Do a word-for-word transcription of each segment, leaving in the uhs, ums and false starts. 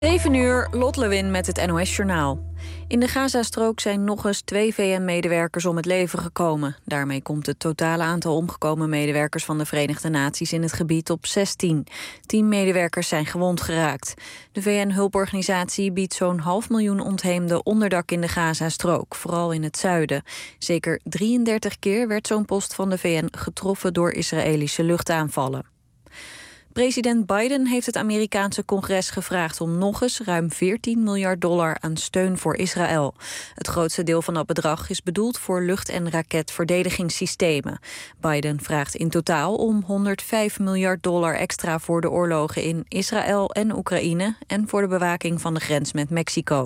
zeven uur, Lot Lewin met het N O S-journaal. In de Gazastrook zijn nog eens twee V N-medewerkers om het leven gekomen. Daarmee komt het totale aantal omgekomen medewerkers van de Verenigde Naties in het gebied op zestien. Tien medewerkers zijn gewond geraakt. De V N-hulporganisatie biedt zo'n half miljoen ontheemden onderdak in de Gazastrook, vooral in het zuiden. Zeker drieëndertig keer werd zo'n post van de V N getroffen door Israëlische luchtaanvallen. President Biden heeft het Amerikaanse congres gevraagd om nog eens ruim veertien miljard dollar aan steun voor Israël. Het grootste deel van dat bedrag is bedoeld voor lucht- en raketverdedigingssystemen. Biden vraagt in totaal om honderdvijf miljard dollar extra voor de oorlogen in Israël en Oekraïne en voor de bewaking van de grens met Mexico.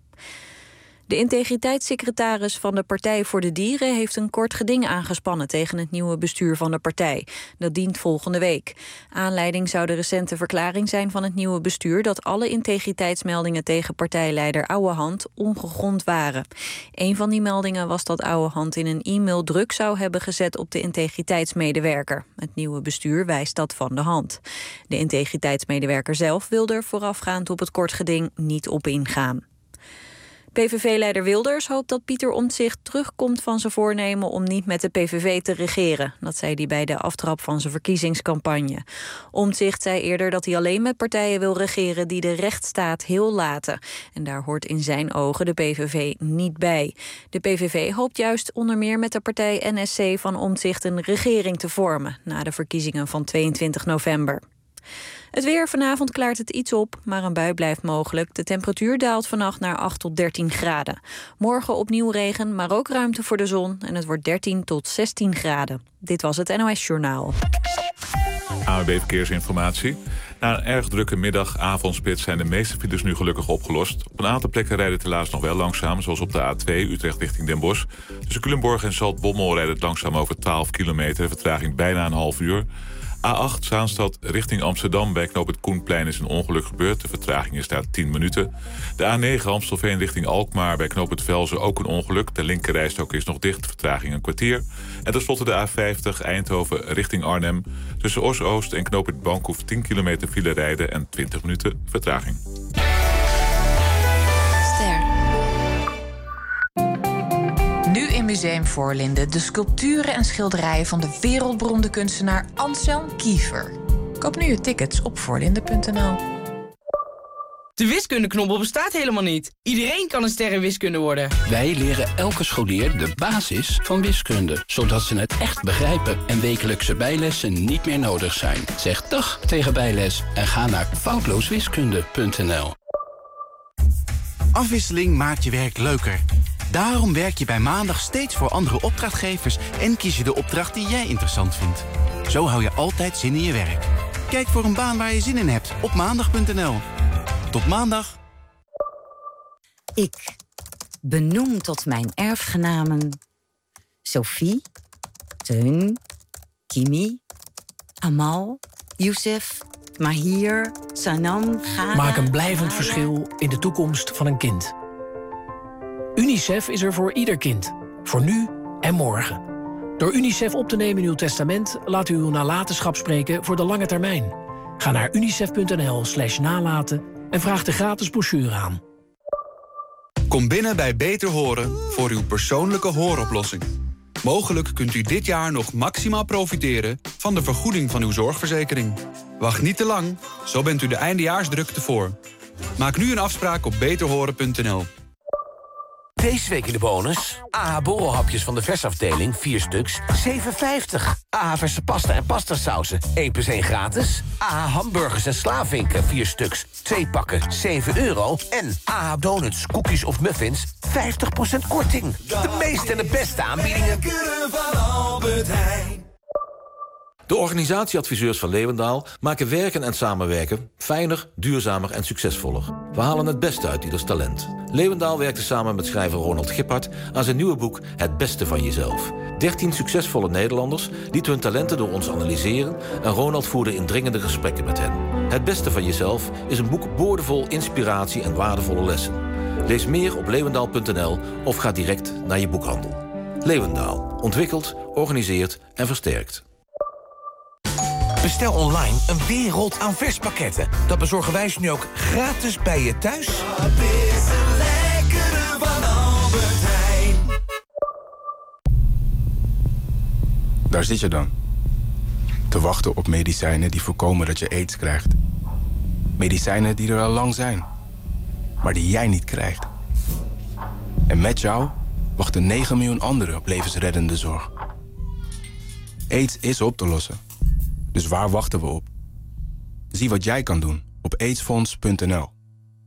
De integriteitssecretaris van de Partij voor de Dieren heeft een kort geding aangespannen tegen het nieuwe bestuur van de partij. Dat dient volgende week. Aanleiding zou de recente verklaring zijn van het nieuwe bestuur dat alle integriteitsmeldingen tegen partijleider Ouwehand ongegrond waren. Een van die meldingen was dat Ouwehand in een e-mail druk zou hebben gezet op de integriteitsmedewerker. Het nieuwe bestuur wijst dat van de hand. De integriteitsmedewerker zelf wil er voorafgaand op het kort geding niet op ingaan. P V V-leider Wilders hoopt dat Pieter Omtzigt terugkomt van zijn voornemen om niet met de P V V te regeren. Dat zei hij bij de aftrap van zijn verkiezingscampagne. Omtzigt zei eerder dat hij alleen met partijen wil regeren die de rechtsstaat heel laten. En daar hoort in zijn ogen de P V V niet bij. De P V V hoopt juist onder meer met de partij N S C van Omtzigt een regering te vormen na de verkiezingen van tweeëntwintig november. Het weer, vanavond klaart het iets op, maar een bui blijft mogelijk. De temperatuur daalt vannacht naar acht tot dertien graden. Morgen opnieuw regen, maar ook ruimte voor de zon. En het wordt dertien tot zestien graden. Dit was het N O S-journaal. A N W B Verkeersinformatie. Na een erg drukke middag, avondspits zijn de meeste files nu gelukkig opgelost. Op een aantal plekken rijdt het helaas nog wel langzaam, zoals op de A twee Utrecht richting Den Bosch. Tussen Culemborg en Zaltbommel rijdt het langzaam over twaalf kilometer, vertraging bijna een half uur. A acht Zaanstad richting Amsterdam. Bij knoop het Koenplein is een ongeluk gebeurd. De vertraging is daar tien minuten. De A negen Amstelveen richting Alkmaar. Bij knoop het Velzen ook een ongeluk. De linkerrijstrook is nog dicht. Vertraging een kwartier. En tenslotte de A vijftig Eindhoven richting Arnhem. Tussen Os-Oost en knoop het Bankhoef tien kilometer file rijden en twintig minuten vertraging. Ster. Nu in Museum Voorlinden de sculpturen en schilderijen van de wereldberoemde kunstenaar Anselm Kiefer. Koop nu je tickets op voorlinden punt n l. De wiskundeknobbel bestaat helemaal niet. Iedereen kan een ster in wiskunde worden. Wij leren elke scholier de basis van wiskunde, zodat ze het echt begrijpen en wekelijkse bijlessen niet meer nodig zijn. Zeg dag tegen bijles en ga naar foutlooswiskunde punt n l. Afwisseling maakt je werk leuker. Daarom werk je bij Maandag steeds voor andere opdrachtgevers en kies je de opdracht die jij interessant vindt. Zo hou je altijd zin in je werk. Kijk voor een baan waar je zin in hebt op maandag punt n l. Tot maandag. Ik benoem tot mijn erfgenamen Sophie, Teun, Kimi, Amal, Youssef, Mahir, Sanam, Ghana... Maak een blijvend verschil in de toekomst van een kind. UNICEF is er voor ieder kind. Voor nu en morgen. Door UNICEF op te nemen in uw testament laat u uw nalatenschap spreken voor de lange termijn. Ga naar unicef punt n l slash nalaten en vraag de gratis brochure aan. Kom binnen bij Beter Horen voor uw persoonlijke hooroplossing. Mogelijk kunt u dit jaar nog maximaal profiteren van de vergoeding van uw zorgverzekering. Wacht niet te lang, zo bent u de eindejaarsdrukte voor. Maak nu een afspraak op beter horen punt n l. Deze week in de bonus. A H borrelhapjes van de versafdeling, vier stuks, zeven vijftig. A H verse pasta en pastasausen, één plus één gratis. A H hamburgers en slavinken, vier stuks, twee pakken, zeven euro. En A H donuts, koekjes of muffins, vijftig procent korting. De meeste en de beste aanbiedingen. Van Albert Heijn. De organisatieadviseurs van Leeuwendaal maken werken en samenwerken fijner, duurzamer en succesvoller. We halen het beste uit ieders talent. Leeuwendaal werkte samen met schrijver Ronald Gippard aan zijn nieuwe boek Het Beste van Jezelf. dertien succesvolle Nederlanders lieten hun talenten door ons analyseren en Ronald voerde indringende gesprekken met hen. Het Beste van Jezelf is een boek boordevol inspiratie en waardevolle lessen. Lees meer op leeuwendaal punt n l of ga direct naar je boekhandel. Leeuwendaal. Ontwikkeld, organiseert en versterkt. Bestel online een wereld aan verspakketten. Dat bezorgen wij ze nu ook gratis bij je thuis. Daar zit je dan. Te wachten op medicijnen die voorkomen dat je aids krijgt. Medicijnen die er al lang zijn, maar die jij niet krijgt. En met jou wachten negen miljoen anderen op levensreddende zorg. AIDS is op te lossen. Dus waar wachten we op? Zie wat jij kan doen op aidsfonds punt n l.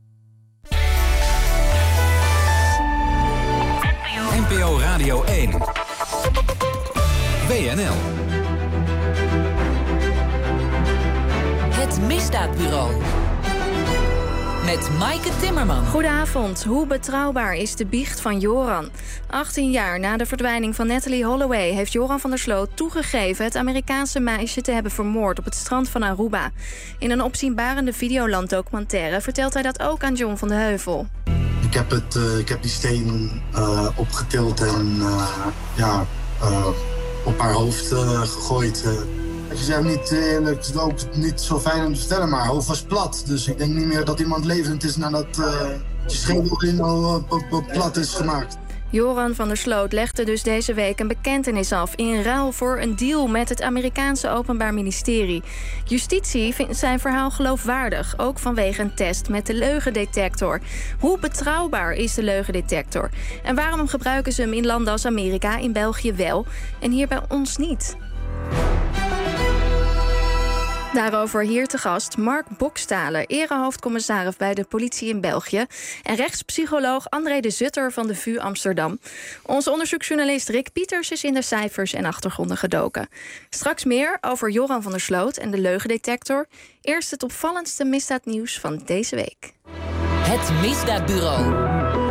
N P O Radio één. W N L. Het Misdaadbureau. Met Maaike Timmerman. Goedenavond. Hoe betrouwbaar is de biecht van Joran? achttien jaar na de verdwijning van Natalie Holloway heeft Joran van der Sloot toegegeven het Amerikaanse meisje te hebben vermoord op het strand van Aruba. In een opzienbarende Videoland-documentaire vertelt hij dat ook aan John van de Heuvel. Ik heb, het, uh, ik heb die steen uh, opgetild en uh, ja, uh, op haar hoofd uh, gegooid. Uh. Het is ook niet, uh, het is ook niet zo fijn om te vertellen, maar haar hoofd was plat. Dus ik denk niet meer dat iemand levend is nadat uh, je schedel in al uh, plat is gemaakt. Joran van der Sloot legde dus deze week een bekentenis af in ruil voor een deal met het Amerikaanse Openbaar Ministerie. Justitie vindt zijn verhaal geloofwaardig, ook vanwege een test met de leugendetector. Hoe betrouwbaar is de leugendetector? En waarom gebruiken ze hem in landen als Amerika, in België wel en hier bij ons niet? Daarover hier te gast Mark Bokstalen, erehoofdcommissaris bij de politie in België, en rechtspsycholoog André de Zutter van de V U Amsterdam. Onze onderzoeksjournalist Rick Pieters is in de cijfers en achtergronden gedoken. Straks meer over Joran van der Sloot en de leugendetector. Eerst het opvallendste misdaadnieuws van deze week. Het Misdaadbureau.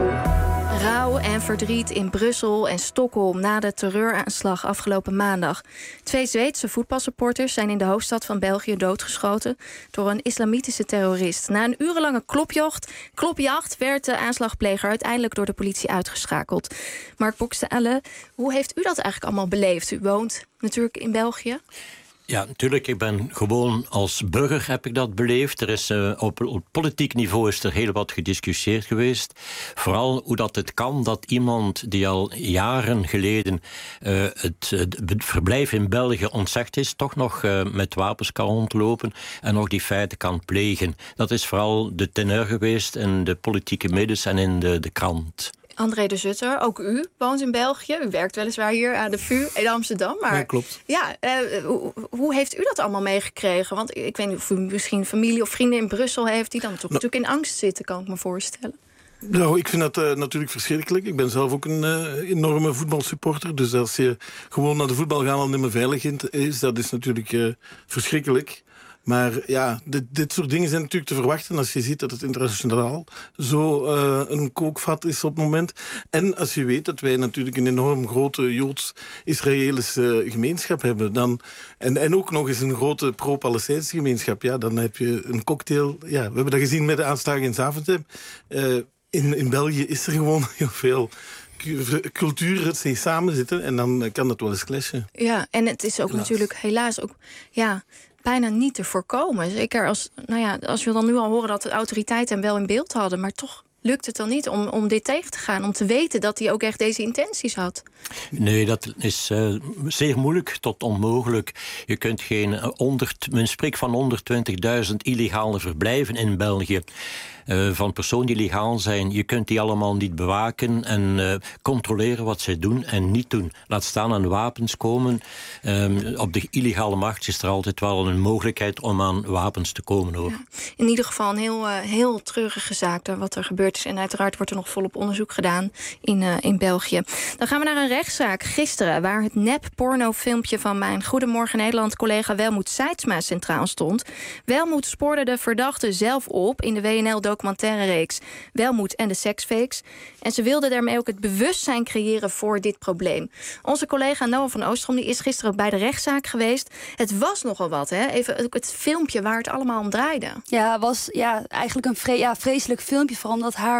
Rouw en verdriet in Brussel en Stockholm na de terreuraanslag afgelopen maandag. Twee Zweedse voetbalsupporters zijn in de hoofdstad van België doodgeschoten door een islamitische terrorist. Na een urenlange klopjacht, klopjacht werd de aanslagpleger uiteindelijk door de politie uitgeschakeld. Mark Bokstalen, hoe heeft u dat eigenlijk allemaal beleefd? U woont natuurlijk in België. Ja, natuurlijk. Ik ben gewoon als burger heb ik dat beleefd. Er is uh, op, op politiek niveau is er heel wat gediscussieerd geweest. Vooral hoe dat het kan dat iemand die al jaren geleden uh, het, het verblijf in België ontzegd is, toch nog uh, met wapens kan rondlopen en nog die feiten kan plegen. Dat is vooral de teneur geweest in de politieke middens en in de, de krant. André de Zutter, ook u woont in België. U werkt weliswaar hier aan de V U in Amsterdam. Maar ja, klopt. Ja, uh, hoe, hoe heeft u dat allemaal meegekregen? Want ik weet niet of u misschien familie of vrienden in Brussel heeft die dan toch nou, natuurlijk in angst zitten, kan ik me voorstellen. Nou, ik vind dat uh, natuurlijk verschrikkelijk. Ik ben zelf ook een uh, enorme voetbalsupporter. Dus als je gewoon naar de voetbal gaat al niet meer veilig is, dat is natuurlijk uh, verschrikkelijk. Maar ja, dit, dit soort dingen zijn natuurlijk te verwachten als je ziet dat het internationaal zo uh, een kookvat is op het moment. En als je weet dat wij natuurlijk een enorm grote Joods-Israëlische gemeenschap hebben. Dan, en, en ook nog eens een grote pro-Palestijnse gemeenschap. Ja, dan heb je een cocktail. Ja, we hebben dat gezien met de aanslagen in Zaventem. Uh, in, in België is er gewoon heel veel culturen die samen zitten. En dan kan dat wel eens clashen. Ja, en het is ook helaas. natuurlijk helaas ook... ja. bijna niet te voorkomen. Zeker als, nou ja, als we dan nu al horen dat de autoriteiten hem wel in beeld hadden, maar toch lukt het dan niet om, om dit tegen te gaan, om te weten dat hij ook echt deze intenties had? Nee, dat is uh, zeer moeilijk tot onmogelijk. Je kunt geen uh, honderd, men spreekt van honderdtwintigduizend illegale verblijven in België. Uh, van personen die legaal zijn. Je kunt die allemaal niet bewaken en uh, controleren wat zij doen en niet doen. Laat staan aan wapens komen. Um, op de illegale markt is er altijd wel een mogelijkheid om aan wapens te komen. Hoor. Ja, in ieder geval een heel, uh, heel treurige zaak wat er gebeurd is. En uiteraard wordt er nog volop onderzoek gedaan in, uh, in België. Dan gaan we naar een rechtszaak gisteren, waar het nep-pornofilmpje van mijn Goedemorgen Nederland collega Welmoed Seidsma centraal stond. Welmoed spoorde de verdachte zelf op in de W N L documentaire reeks Welmoed en de seksfakes. En ze wilde daarmee ook het bewustzijn creëren voor dit probleem. Onze collega Noah van Oostrom die is gisteren ook bij de rechtszaak geweest. Het was nogal wat, hè? Even het filmpje waar het allemaal om draaide. Ja, het was ja, eigenlijk een vre- ja, vreselijk filmpje, vooral omdat haar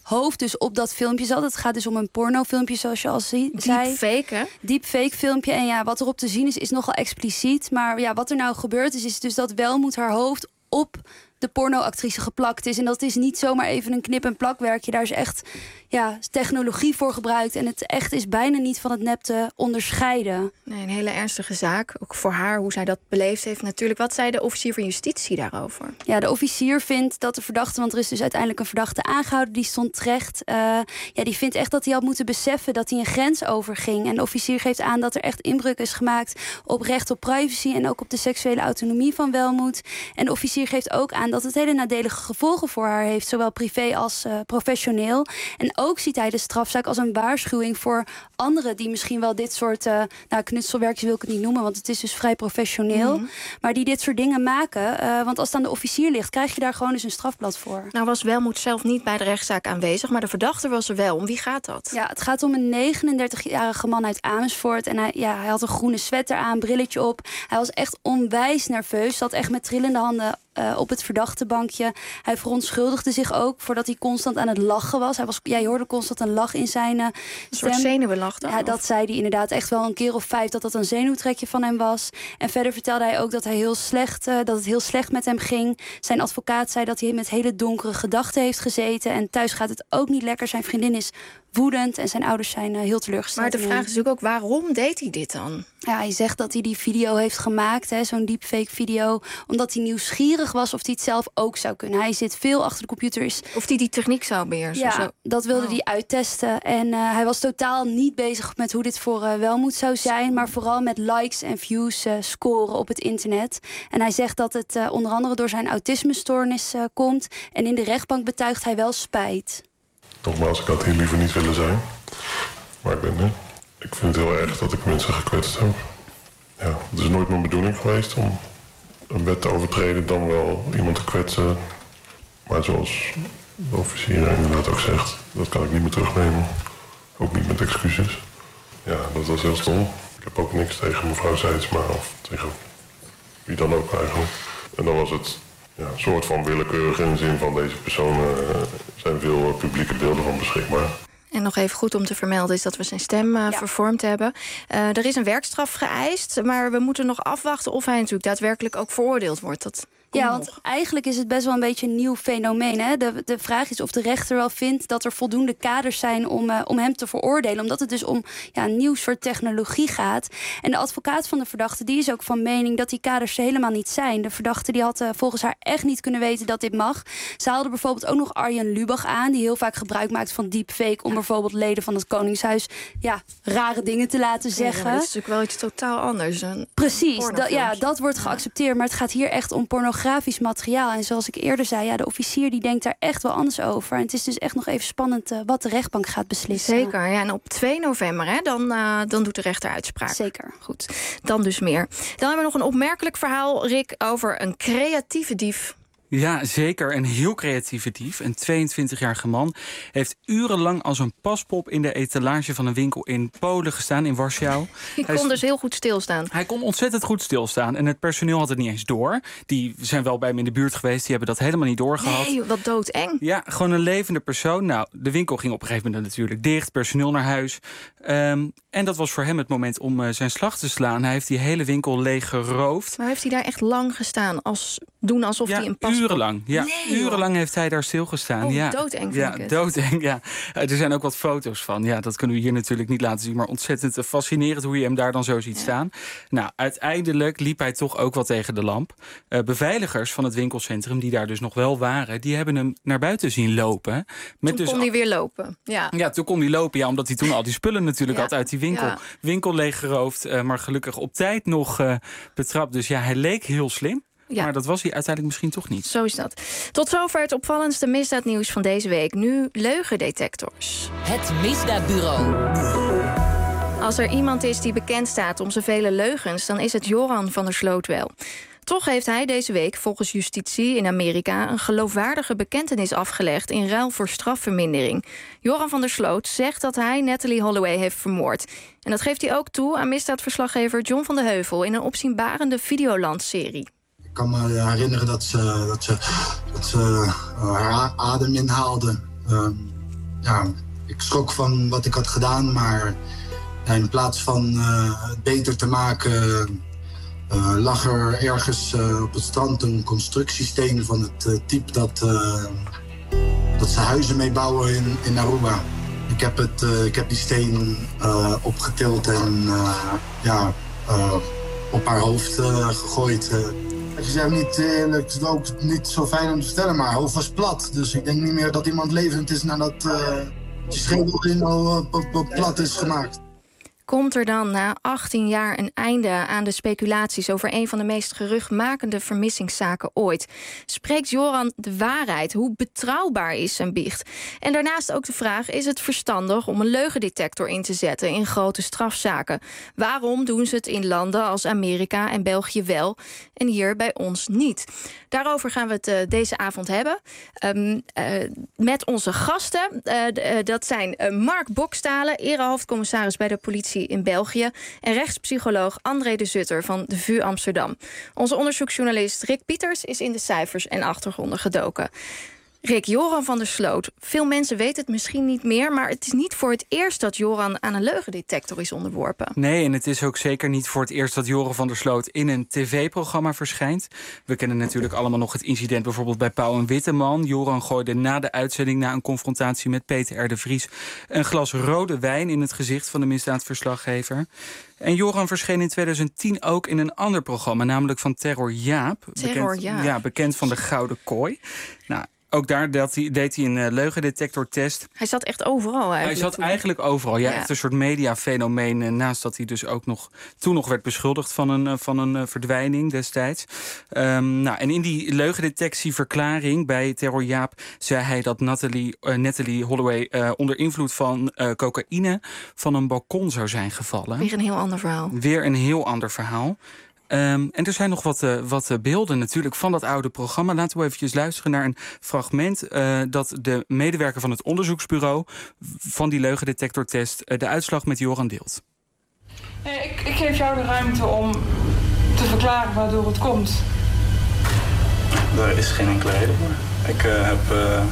hoofd dus op dat filmpje zat. Het gaat dus om een pornofilmpje, zoals je al zie- zei. Deepfake, hè? Deepfake filmpje. En ja, wat erop te zien is, is nogal expliciet. Maar ja, wat er nou gebeurd is, is dus dat Welmoed haar hoofd op de pornoactrice geplakt is. En dat is niet zomaar even een knip- en plakwerkje. Daar is echt ja, technologie voor gebruikt. En het echt is bijna niet van het nep te onderscheiden. Nee, een hele ernstige zaak. Ook voor haar, hoe zij dat beleefd heeft natuurlijk. Wat zei de officier van justitie daarover? Ja, de officier vindt dat de verdachte... want er is dus uiteindelijk een verdachte aangehouden, die stond terecht. Uh, ja, die vindt echt dat hij had moeten beseffen dat hij een grens overging. En de officier geeft aan dat er echt inbreuk is gemaakt op recht op privacy en ook op de seksuele autonomie van Welmoed. En de officier geeft ook aan dat het hele nadelige gevolgen voor haar heeft, zowel privé als uh, professioneel. En ook ziet hij de strafzaak als een waarschuwing voor anderen die misschien wel dit soort uh, nou, knutselwerkjes wil ik het niet noemen, want het is dus vrij professioneel, mm-hmm. maar die dit soort dingen maken. Uh, want als het aan de officier ligt, krijg je daar gewoon dus een strafblad voor. Nou was Welmoed zelf niet bij de rechtszaak aanwezig, maar de verdachte was er wel. Om wie gaat dat? Ja, het gaat om een negenendertigjarige man uit Amersfoort. En hij, ja, hij had een groene sweater aan, brilletje op. Hij was echt onwijs nerveus, zat echt met trillende handen Uh, op het verdachtebankje. Hij verontschuldigde zich ook voordat hij constant aan het lachen was. Hij was ja, je hoorde constant een lach in zijn uh, stem. Een soort zenuwenlach dan? Ja, dat zei hij inderdaad echt wel een keer of vijf, dat dat een zenuwtrekje van hem was. En verder vertelde hij ook dat, hij heel slecht, uh, dat het heel slecht met hem ging. Zijn advocaat zei dat hij met hele donkere gedachten heeft gezeten. En thuis gaat het ook niet lekker. Zijn vriendin is woedend en zijn ouders zijn uh, heel teleurgesteld. Maar de vraag is natuurlijk ook, waarom deed hij dit dan? Ja, hij zegt dat hij die video heeft gemaakt, hè, zo'n deepfake video, omdat hij nieuwsgierig was of hij het zelf ook zou kunnen. Hij zit veel achter de computer. Is... Of hij die techniek zou beheersen. Ja, zo. dat wilde oh. hij uittesten. En uh, hij was totaal niet bezig met hoe dit voor uh, Welmoed zou zijn, maar vooral met likes en views uh, scoren op het internet. En hij zegt dat het uh, onder andere door zijn autismestoornis uh, komt. En in de rechtbank betuigt hij wel spijt. Nogmaals, ik had hier liever niet willen zijn. Maar ik ben er. Ik vind het heel erg dat ik mensen gekwetst heb. Ja, het is nooit mijn bedoeling geweest om een wet te overtreden, dan wel iemand te kwetsen. Maar zoals de officier inderdaad ook zegt, dat kan ik niet meer terugnemen. Ook niet met excuses. Ja, dat was heel stom. Ik heb ook niks tegen mevrouw Seidsma of tegen wie dan ook eigenlijk. En dan was het ja, een soort van willekeurig in de zin van deze personen uh, zijn veel publieke beelden van beschikbaar. En nog even goed om te vermelden is dat we zijn stem uh, ja. vervormd hebben. Uh, er is een werkstraf geëist, maar we moeten nog afwachten of hij natuurlijk daadwerkelijk ook veroordeeld wordt. Dat Ja, want eigenlijk is het best wel een beetje een nieuw fenomeen. Hè? De, de vraag is of de rechter wel vindt dat er voldoende kaders zijn om, uh, om hem te veroordelen. Omdat het dus om ja, een nieuw soort technologie gaat. En de advocaat van de verdachte die is ook van mening dat die kaders er helemaal niet zijn. De verdachte die had uh, volgens haar echt niet kunnen weten dat dit mag. Ze haalde bijvoorbeeld ook nog Arjen Lubach aan, die heel vaak gebruik maakt van deepfake om bijvoorbeeld leden van het Koningshuis ja, rare dingen te laten zeggen. Ja, dat is natuurlijk wel iets totaal anders. Een Precies, da, ja, dat wordt geaccepteerd. Maar het gaat hier echt om pornografisch materiaal. En zoals ik eerder zei, ja, de officier die denkt daar echt wel anders over. En het is dus echt nog even spannend uh, wat de rechtbank gaat beslissen. Zeker, ja, en op twee november, hè, dan, uh, dan doet de rechter uitspraak. Zeker. Goed, dan dus meer. Dan hebben we nog een opmerkelijk verhaal, Rick, over een creatieve dief. Ja, zeker. Een heel creatieve dief. Een tweeëntwintigjarige man heeft urenlang als een paspop in de etalage van een winkel in Polen gestaan, in Warschau. Hij kon hij dus heel goed stilstaan. Hij kon ontzettend goed stilstaan. En het personeel had het niet eens door. Die zijn wel bij hem in de buurt geweest. Die hebben dat helemaal niet doorgehad. Nee, wat doodeng. Ja, gewoon een levende persoon. Nou, de winkel ging op een gegeven moment natuurlijk dicht. Personeel naar huis. Um, en dat was voor hem het moment om uh, zijn slag te slaan. Hij heeft die hele winkel leeg geroofd. Maar heeft hij daar echt lang gestaan? Als, doen alsof ja, hij een paspop... urenlang. Ja, nee, urenlang heeft hij daar stilgestaan. Oh, ja, doodeng vind ja, ik het. doodeng, ja. Er zijn ook wat foto's van. Ja, dat kunnen we hier natuurlijk niet laten zien. Maar ontzettend fascinerend hoe je hem daar dan zo ziet ja. staan. Nou, uiteindelijk liep hij toch ook wel tegen de lamp. Uh, beveiligers van het winkelcentrum, die daar dus nog wel waren, die hebben hem naar buiten zien lopen. Met toen dus kon hij weer lopen. Ja. ja, toen kon hij lopen. Ja, omdat hij toen al die spullen natuurlijk ja. had uit die winkel. Ja. Winkel leeggeroofd, uh, maar gelukkig op tijd nog uh, betrapt. Dus ja, hij leek heel slim. Ja. Maar dat was hij uiteindelijk misschien toch niet. Zo is dat. Tot zover het opvallendste misdaadnieuws van deze week. Nu leugendetectors. Het Misdaadbureau. Als er iemand is die bekend staat om zijn vele leugens, dan is het Joran van der Sloot wel. Toch heeft hij deze week volgens justitie in Amerika een geloofwaardige bekentenis afgelegd in ruil voor strafvermindering. Joran van der Sloot zegt dat hij Natalie Holloway heeft vermoord. En dat geeft hij ook toe aan misdaadverslaggever John van de Heuvel in een opzienbarende Videoland-serie. Ik kan me herinneren dat ze, dat ze, dat ze uh, haar adem inhaalde. Uh, ja, ik schrok van wat ik had gedaan, maar ja, in plaats van uh, het beter te maken, uh, lag er ergens uh, op het strand een constructiesteen van het uh, type dat, uh, dat ze huizen mee bouwen in, in Aruba. Ik heb, het, uh, ik heb die steen uh, opgetild en uh, ja, uh, op haar hoofd uh, gegooid. Uh. Het is niet eerlijk, het is ook niet zo fijn om te vertellen, maar haar hoofd was plat. Dus ik denk niet meer dat iemand levend is nadat uh, je schedel in al uh, plat is gemaakt. Komt er dan na achttien jaar een einde aan de speculaties over een van de meest geruchtmakende vermissingszaken ooit? Spreekt Joran de waarheid? Hoe betrouwbaar is zijn biecht? En daarnaast ook de vraag, is het verstandig om een leugendetector in te zetten in grote strafzaken? Waarom doen ze het in landen als Amerika en België wel en hier bij ons niet? Daarover gaan we het uh, deze avond hebben. Um, uh, met onze gasten. Uh, uh, dat zijn uh, Mark Bokstalen, erehoofdcommissaris bij de politie in België, en rechtspsycholoog André de Zutter van de V U Amsterdam. Onze onderzoeksjournalist Rick Pieters is in de cijfers en achtergronden gedoken. Rick, Joran van der Sloot. Veel mensen weten het misschien niet meer, maar het is niet voor het eerst dat Joran aan een leugendetector is onderworpen. Nee, en het is ook zeker niet voor het eerst dat Joran van der Sloot in een tv-programma verschijnt. We kennen natuurlijk allemaal nog het incident bijvoorbeeld bij Pauw en Witteman. Joran gooide na de uitzending, na een confrontatie met Peter R. de Vries, een glas rode wijn in het gezicht van de misdaadverslaggever. En Joran verscheen in tweeduizend tien ook in een ander programma, namelijk van Terror Jaap. Terror bekend, Jaap. Ja, bekend van de Gouden Kooi. Nou, ook daar deed hij, deed hij een uh, leugendetectortest. Hij zat echt overal eigenlijk. Hij zat eigenlijk overal. Ja, ja. Echt een soort mediafenomeen. Uh, naast dat hij dus ook nog toen nog werd beschuldigd van een, uh, van een uh, verdwijning destijds. Um, nou, en in die leugendetectieverklaring bij Terror Jaap zei hij dat Natalie, uh, Natalie Holloway uh, onder invloed van uh, cocaïne van een balkon zou zijn gevallen. Weer een heel ander verhaal. Weer een heel ander verhaal. Um, en er zijn nog wat, uh, wat uh, beelden natuurlijk van dat oude programma. Laten we eventjes luisteren naar een fragment uh, dat de medewerker van het onderzoeksbureau van die leugendetectortest uh, de uitslag met Joran deelt. Nee, ik, ik geef jou de ruimte om te verklaren waardoor het komt. Er is geen enkele reden voor. Ik uh, heb uh,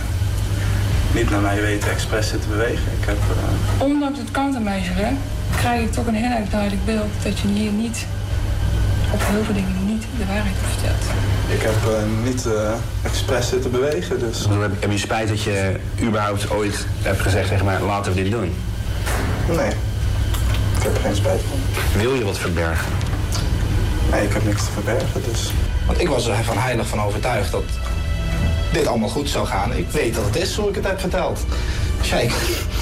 niet naar mijn weten expres zitten bewegen. Ik heb, uh... Ondanks het countermeasure krijg ik toch een heel erg duidelijk beeld dat je hier niet op heel veel dingen niet de waarheid hebt verteld. Ik heb uh, niet uh, expres zitten bewegen, dus... Heb, heb je spijt dat je überhaupt ooit hebt gezegd tegen mij, laten we dit doen? Nee, ik heb er geen spijt van. Wil je wat verbergen? Nee, ik heb niks te verbergen, dus... Want ik was er van heilig van overtuigd dat dit allemaal goed zou gaan. Ik weet dat het is, zoals ik het heb verteld. Kijk,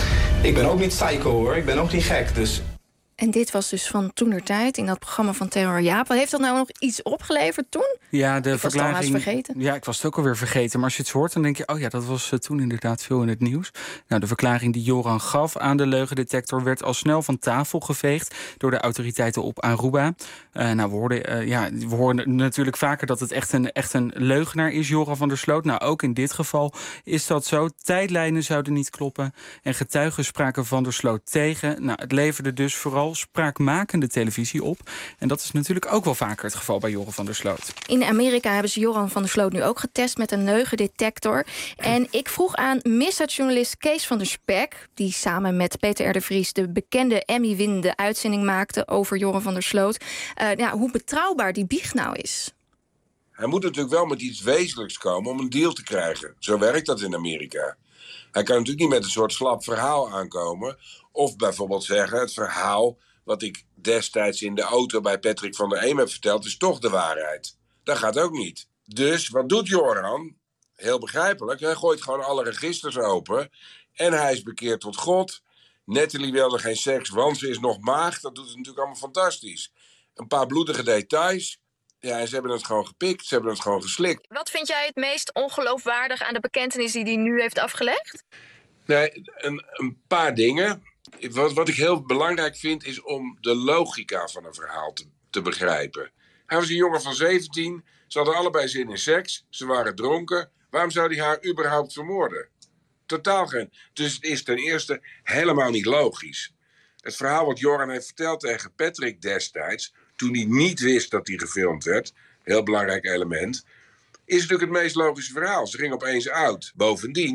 ik ben ook niet psycho hoor, ik ben ook niet gek, dus... En dit was dus van toenertijd in dat programma van Terror Jaap. Wat heeft dat nou nog iets opgeleverd toen? Ja, de ik verklaring. was het al vergeten. Ja, ik was het ook alweer vergeten. Maar als je het zo hoort, dan denk je, oh ja, dat was uh, toen inderdaad veel in het nieuws. Nou, de verklaring die Joran gaf aan de leugendetector werd al snel van tafel geveegd door de autoriteiten op Aruba. Uh, nou, we hoorden, uh, ja, we horen natuurlijk vaker dat het echt een, echt een leugenaar is, Joran van der Sloot. Nou, ook in dit geval is dat zo. Tijdlijnen zouden niet kloppen en getuigen spraken van der Sloot tegen. Nou, het leverde dus vooral spraakmakende televisie op. En dat is natuurlijk ook wel vaker het geval bij Joran van der Sloot. In Amerika hebben ze Joran van der Sloot nu ook getest met een leugendetector. En ik vroeg aan misdaadjournalist Kees van der Spek, die samen met Peter R. de Vries de bekende Emmy-winnende uitzending maakte over Joran van der Sloot, uh, ja, hoe betrouwbaar die biecht nou is. Hij moet natuurlijk wel met iets wezenlijks komen om een deal te krijgen. Zo werkt dat in Amerika. Hij kan natuurlijk niet met een soort slap verhaal aankomen. Of bijvoorbeeld zeggen, het verhaal wat ik destijds in de auto bij Patrick van der Eem heb verteld, is toch de waarheid. Dat gaat ook niet. Dus wat doet Joran? Heel begrijpelijk. Hij gooit gewoon alle registers open. En hij is bekeerd tot God. Natalie wilde geen seks, want ze is nog maagd. Dat doet het natuurlijk allemaal fantastisch. Een paar bloedige details. Ja, en ze hebben het gewoon gepikt. Ze hebben het gewoon geslikt. Wat vind jij het meest ongeloofwaardig aan de bekentenis die hij nu heeft afgelegd? Nee, een, een paar dingen. Wat, wat ik heel belangrijk vind, is om de logica van een verhaal te, te begrijpen. Hij was een jongen van zeventien. Ze hadden allebei zin in seks. Ze waren dronken. Waarom zou hij haar überhaupt vermoorden? Totaal geen. Dus het is ten eerste helemaal niet logisch. Het verhaal wat Joran heeft verteld tegen Patrick destijds, toen hij niet wist dat hij gefilmd werd, heel belangrijk element, is natuurlijk het meest logische verhaal. Ze ging opeens uit. Bovendien,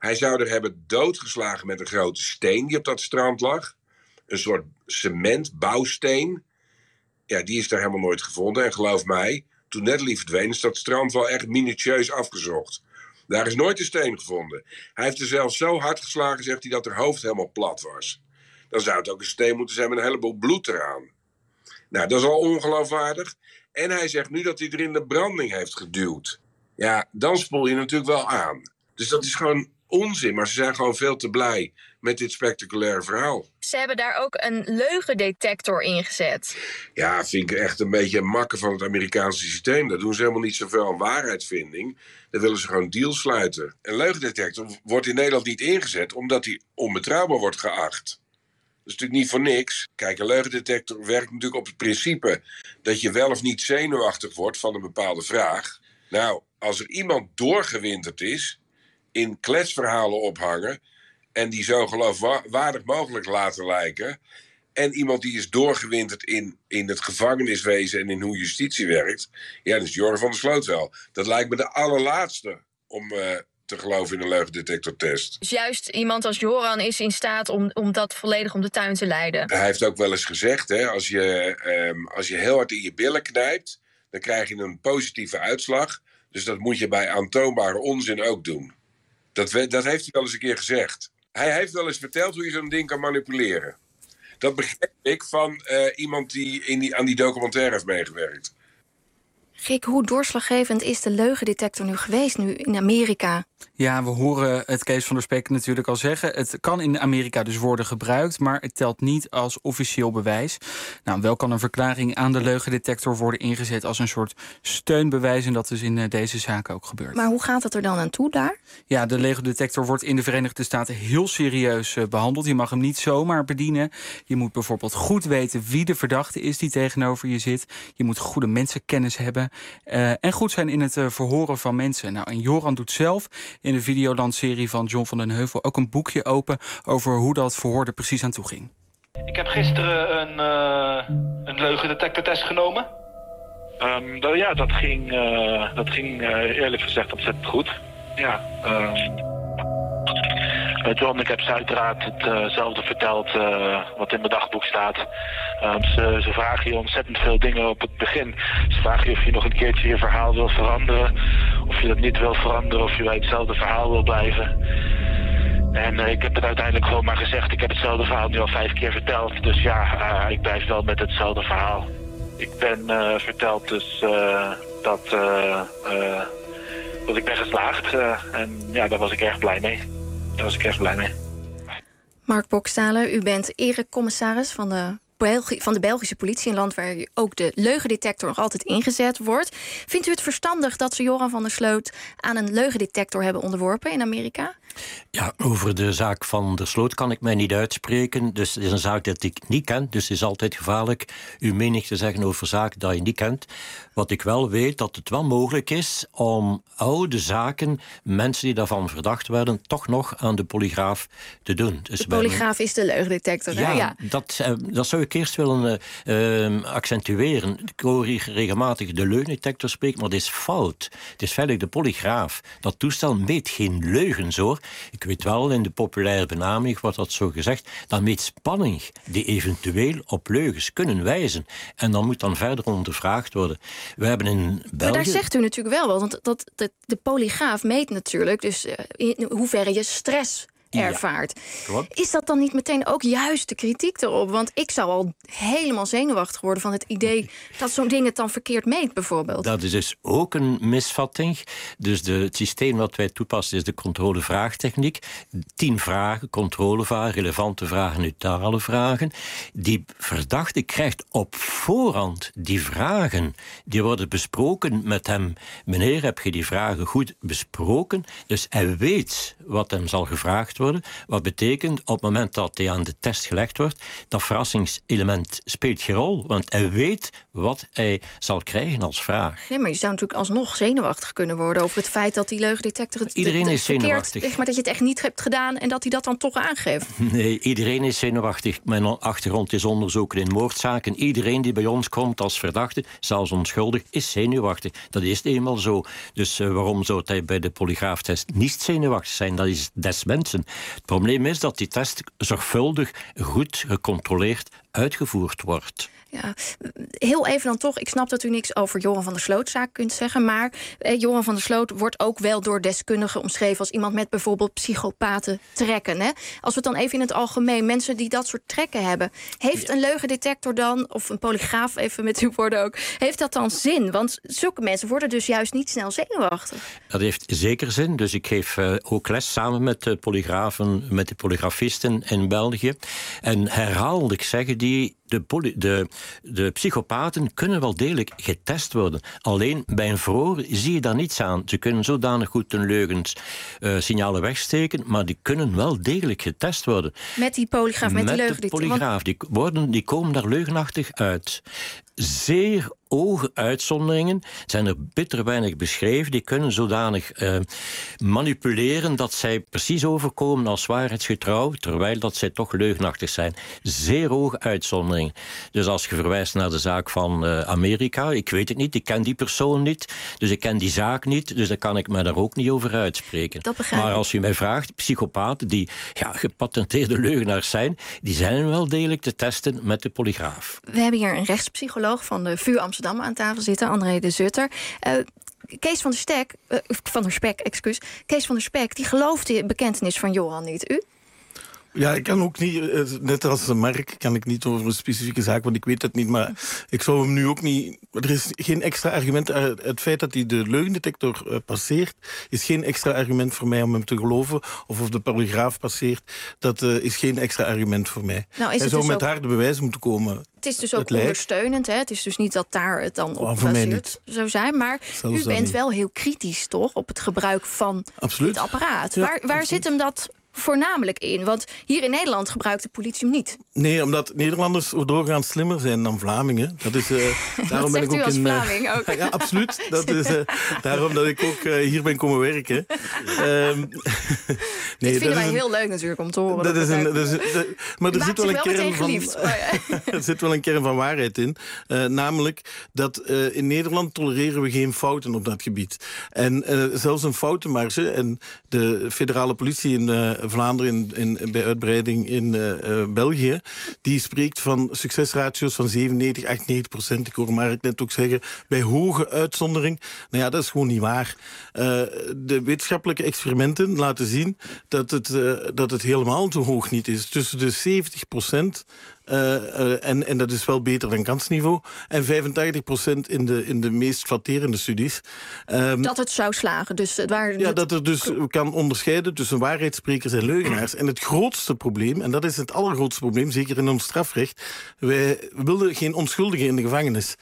Hij zou er hebben doodgeslagen met een grote steen die op dat strand lag. Een soort cementbouwsteen. Ja, die is daar helemaal nooit gevonden. En geloof mij, toen Natalie verdween is dat strand wel echt minutieus afgezocht. Daar is nooit een steen gevonden. Hij heeft er zelfs zo hard geslagen, zegt hij, dat haar hoofd helemaal plat was. Dan zou het ook een steen moeten zijn met een heleboel bloed eraan. Nou, dat is al ongeloofwaardig. En hij zegt nu dat hij er in de branding heeft geduwd. Ja, dan spoel je natuurlijk wel aan. Dus dat is gewoon onzin. Maar ze zijn gewoon veel te blij met dit spectaculaire verhaal. Ze hebben daar ook een leugendetector ingezet. Ja, vind ik echt een beetje een makker van het Amerikaanse systeem. Daar doen ze helemaal niet zoveel aan waarheidsvinding. Daar willen ze gewoon deals sluiten. Een leugendetector wordt in Nederland niet ingezet omdat hij onbetrouwbaar wordt geacht. Dat is natuurlijk niet voor niks. Kijk, een leugendetector werkt natuurlijk op het principe dat je wel of niet zenuwachtig wordt van een bepaalde vraag. Nou, als er iemand doorgewinterd is, in kletsverhalen ophangen en die zo geloofwaardig mogelijk laten lijken, en iemand die is doorgewinterd in, in het gevangeniswezen en in hoe justitie werkt, ja, dat is Joran van der Sloot wel. Dat lijkt me de allerlaatste om uh, te geloven in een leugendetectortest. Dus juist iemand als Joran is in staat om, om dat volledig om de tuin te leiden. Hij heeft ook wel eens gezegd, hè, als je, um, als je heel hard in je billen knijpt, dan krijg je een positieve uitslag. Dus dat moet je bij aantoonbare onzin ook doen. Dat, dat heeft hij wel eens een keer gezegd. Hij heeft wel eens verteld hoe je zo'n ding kan manipuleren. Dat begrijp ik van uh, iemand die, in die aan die documentaire heeft meegewerkt. Gik, hoe doorslaggevend is de leugendetector nu geweest, nu in Amerika? Ja, we horen het Kees van der Spek natuurlijk al zeggen. Het kan in Amerika dus worden gebruikt, maar het telt niet als officieel bewijs. Nou, wel kan een verklaring aan de leugendetector worden ingezet als een soort steunbewijs. En dat is in deze zaak ook gebeurd. Maar hoe gaat het er dan aan toe daar? Ja, de leugendetector wordt in de Verenigde Staten heel serieus uh, behandeld. Je mag hem niet zomaar bedienen. Je moet bijvoorbeeld goed weten wie de verdachte is die tegenover je zit. Je moet goede mensenkennis hebben. Uh, en goed zijn in het uh, verhoren van mensen. Nou, en Joran doet zelf in de Videoland-serie van John van den Heuvel ook een boekje open over hoe dat verhoor er precies aan toe ging. Ik heb gisteren een, uh, een leugendetectortest genomen. Um, dat, ja, dat ging, uh, dat ging uh, eerlijk gezegd ontzettend goed. Ja, um, John, ik heb ze uiteraard hetzelfde uh, verteld uh, wat in mijn dagboek staat. Um, ze, ze vragen je ontzettend veel dingen op het begin. Ze vragen je of je nog een keertje je verhaal wil veranderen. Of je dat niet wil veranderen, of je bij hetzelfde verhaal wil blijven. En uh, ik heb het uiteindelijk gewoon maar gezegd. Ik heb hetzelfde verhaal nu al vijf keer verteld. Dus ja, uh, ik blijf wel met hetzelfde verhaal. Ik ben uh, verteld dus uh, dat, uh, uh, dat ik ben geslaagd. Uh, en ja, daar was ik erg blij mee. Daar was ik erg blij mee. Mark Bokstalen, u bent erecommissaris van de, Belgi- van de Belgische politie, een land waar ook de leugendetector nog altijd ingezet wordt. Vindt u het verstandig dat ze Joran van der Sloot aan een leugendetector hebben onderworpen in Amerika? Ja, over de zaak van der Sloot kan ik mij niet uitspreken. Dus het is een zaak dat ik niet ken. Dus het is altijd gevaarlijk uw mening te zeggen over zaken dat je niet kent. Wat ik wel weet, dat het wel mogelijk is om oude zaken, mensen die daarvan verdacht werden, toch nog aan de polygraaf te doen. Dus de polygraaf is de leugendetector, ja, hè? Ja, dat, dat zou ik eerst willen uh, accentueren. Ik hoor hier regelmatig de leugendetector spreken, maar dat is fout. Het is feitelijk de polygraaf. Dat toestel meet geen leugens, hoor. Ik weet wel, in de populaire benaming wordt dat zo gezegd, dat meet spanning die eventueel op leugens kunnen wijzen. En dan moet dan verder ondervraagd worden. We hebben in België... Maar daar zegt u natuurlijk wel, want dat, dat, de polygraaf meet natuurlijk dus uh, in hoeverre je stress ervaart. Ja, is dat dan niet meteen ook juist de kritiek erop? Want ik zou al helemaal zenuwachtig worden van het idee dat zo'n ding het dan verkeerd meet, bijvoorbeeld. Dat is dus ook een misvatting. Dus de, het systeem dat wij toepassen is de controle-vraagtechniek. Tien vragen, controlevragen, relevante vragen, neutrale vragen. Die verdachte krijgt op voorhand die vragen. Die worden besproken met hem. Meneer, heb je die vragen goed besproken? Dus hij weet wat hem zal gevraagd worden. Wat betekent, op het moment dat hij aan de test gelegd wordt, dat verrassingselement speelt geen rol. Want hij weet wat hij zal krijgen als vraag. Nee, maar je zou natuurlijk alsnog zenuwachtig kunnen worden over het feit dat die leugendetector het, iedereen het, het is zenuwachtig. Verkeerd, maar dat je het echt niet hebt gedaan en dat hij dat dan toch aangeeft. Nee, iedereen is zenuwachtig. Mijn achtergrond is onderzoeken in moordzaken. Iedereen die bij ons komt als verdachte, zelfs onschuldig, is zenuwachtig. Dat is eenmaal zo. Dus uh, waarom zou hij bij de polygraaftest niet zenuwachtig zijn? zijn. Dat is des mensen. Het probleem is dat die test zorgvuldig, goed, gecontroleerd uitgevoerd wordt. Ja, heel even dan toch. Ik snap dat u niks over Johan van der Sloot-zaak kunt zeggen. Maar eh, Johan van der Sloot wordt ook wel door deskundigen omschreven als iemand met bijvoorbeeld psychopaten trekken. Hè? Als we het dan even in het algemeen, mensen die dat soort trekken hebben. Heeft een leugendetector dan, of een polygraaf, even met uw woorden ook, heeft dat dan zin? Want zulke mensen worden dus juist niet snel zenuwachtig. Dat heeft zeker zin. Dus ik geef uh, ook les samen met de polygrafen, met de polygrafisten in België. En herhaaldelijk zeggen die, de, poly, de, de psychopaten kunnen wel degelijk getest worden. Alleen bij een verhoor zie je daar niets aan. Ze kunnen zodanig goed hun leugens uh, signalen wegsteken, maar die kunnen wel degelijk getest worden. Met die polygraaf, met, met die leugendetector? Met de polygraaf. Die, worden, die komen daar leugenachtig uit. Zeer hoge uitzonderingen zijn er bitter weinig beschreven. Die kunnen zodanig uh, manipuleren dat zij precies overkomen als waarheidsgetrouw, terwijl dat zij toch leugenachtig zijn. Zeer hoge uitzonderingen. Dus als je verwijst naar de zaak van uh, Amerika, ik weet het niet, ik ken die persoon niet, dus ik ken die zaak niet, dus daar kan ik me daar ook niet over uitspreken. Maar als u mij vraagt, psychopaten die ja, gepatenteerde leugenaars zijn, die zijn wel degelijk te testen met de polygraaf. We hebben hier een rechtspsycholoog van de V U Amsterdam aan tafel zitten, André de Zutter. Uh, Kees van der Spek, uh, van der Spek, excuus. Kees van der Spek, die gelooft de bekentenis van Johan niet. U? Ja, ik kan ook niet, net als Mark, kan ik niet over een specifieke zaak, want ik weet het niet, maar ik zou hem nu ook niet... Er is geen extra argument. Het feit dat hij de leugendetector passeert, is geen extra argument voor mij om hem te geloven, of of de polygraaf passeert, dat uh, is geen extra argument voor mij. Nou, hij zou dus met ook... harde bewijzen moeten komen. Het is dus ook ondersteunend, hè? Het is dus niet dat daar het dan op oh, gebaseerd zou zijn, maar zelfs u bent wel heel kritisch, toch, op het gebruik van Absoluut. dit apparaat. Ja, waar waar absoluut. zit hem dat voornamelijk in? Want hier in Nederland gebruikt de politie hem niet. Nee, omdat Nederlanders doorgaans slimmer zijn dan Vlamingen. Dat is, uh, daarom ben ik ook als in. Vlaming ook. Ja, absoluut. Dat is uh, daarom dat ik ook uh, hier ben komen werken. Um, nee, Dit vinden wij een, heel leuk natuurlijk om te horen. Dat, dat is een, dat is een, dat, maar er zit wel een wel kern van. Oh, ja. Er zit wel een kern van waarheid in. Uh, namelijk dat uh, in Nederland tolereren we geen fouten op dat gebied. En uh, zelfs een foutenmarge, en de federale politie in uh, Vlaanderen in, in, bij uitbreiding in uh, uh, België, die spreekt van succesratio's van zevenennegentig, achtennegentig procent. Ik hoor Mark net ook zeggen, bij hoge uitzondering. Nou ja, dat is gewoon niet waar. Uh, de wetenschappelijke experimenten laten zien dat het, uh, dat het helemaal zo hoog niet is. Tussen de zeventig procent Uh, uh, en, en dat is wel beter dan kansniveau. En vijfentachtig procent in de, in de meest flatterende studies. Um, dat het zou slagen. Dus het waren ja, dat er dus kan onderscheiden tussen waarheidssprekers en leugenaars. En het grootste probleem, en dat is het allergrootste probleem, zeker in ons strafrecht, wij wilden geen onschuldigen in de gevangenis.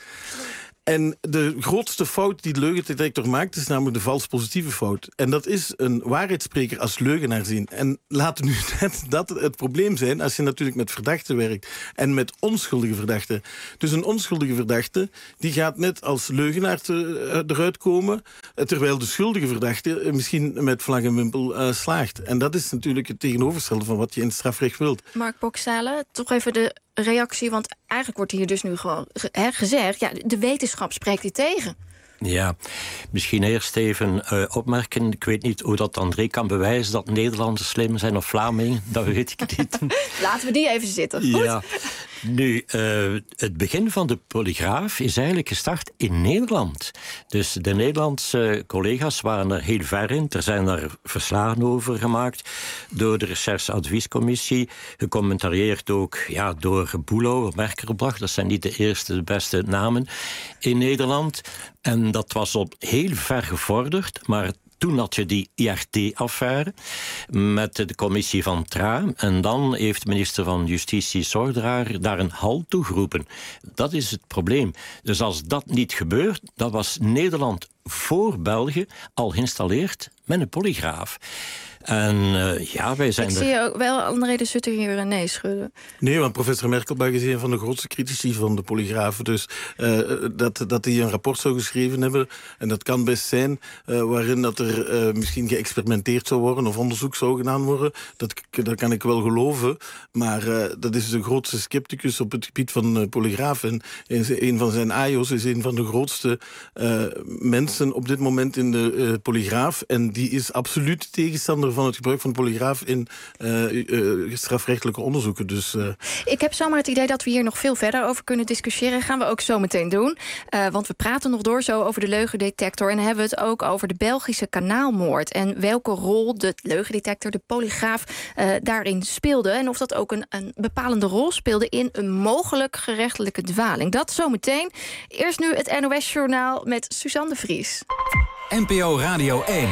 En de grootste fout die de leugendetector maakt, is namelijk de vals positieve fout. En dat is een waarheidsspreker als leugenaar zien. En laat nu net dat het probleem zijn als je natuurlijk met verdachten werkt. En met onschuldige verdachten. Dus een onschuldige verdachte, die gaat net als leugenaar te, eruit komen, terwijl de schuldige verdachte misschien met vlag en wimpel uh, slaagt. En dat is natuurlijk het tegenovergestelde van wat je in het strafrecht wilt. Mark Boksale, toch even de reactie, want eigenlijk wordt hier dus nu gewoon he, gezegd, ja, de wetenschap spreekt die tegen. Ja, misschien eerst even uh, opmerken. Ik weet niet hoe dat André kan bewijzen dat Nederlanders slim zijn of Vlamingen. Dat weet ik niet. Laten we die even zitten. Goed? Ja. Nu, uh, het begin van de polygraaf is eigenlijk gestart in Nederland. Dus de Nederlandse collega's waren er heel ver in. Er zijn er verslagen over gemaakt door de Recherche-adviescommissie. Gecommentarieerd ook ja, door Boelo, Merkelbach. Dat zijn niet de eerste, de beste namen in Nederland. En dat was op heel ver gevorderd, maar toen had je die I R T-affaire met de commissie van Tra. En dan heeft de minister van Justitie Sordraar daar een halt toe geroepen. Dat is het probleem. Dus als dat niet gebeurt, dan was Nederland voor België al geïnstalleerd met een polygraaf. En uh, ja, wij zijn Ik er... zie ook wel André de Zutter hier een nee schudden. Nee, want professor Merkelbach is een van de grootste critici van de polygrafen. Dus uh, dat, dat hij een rapport zou geschreven hebben, en dat kan best zijn, uh, waarin dat er uh, misschien geëxperimenteerd zou worden of onderzoek zou gedaan worden, dat, dat kan ik wel geloven. Maar uh, dat is de grootste scepticus op het gebied van uh, polygraaf. En een van zijn A I O's is een van de grootste uh, mensen op dit moment in de uh, polygraaf. En die is absoluut tegenstander voorstander van het gebruik van de polygraaf in uh, uh, strafrechtelijke onderzoeken. Dus, uh... Ik heb zomaar het idee dat we hier nog veel verder over kunnen discussiëren. Gaan we ook zo meteen doen. Uh, want we praten nog door zo over de leugendetector. En dan hebben we het ook over de Belgische kanaalmoord. En welke rol de leugendetector, de polygraaf, uh, daarin speelde. En of dat ook een, een bepalende rol speelde in een mogelijk gerechtelijke dwaling. Dat zometeen. Eerst nu het N O S-journaal met Suzanne de Vries. N P O Radio één.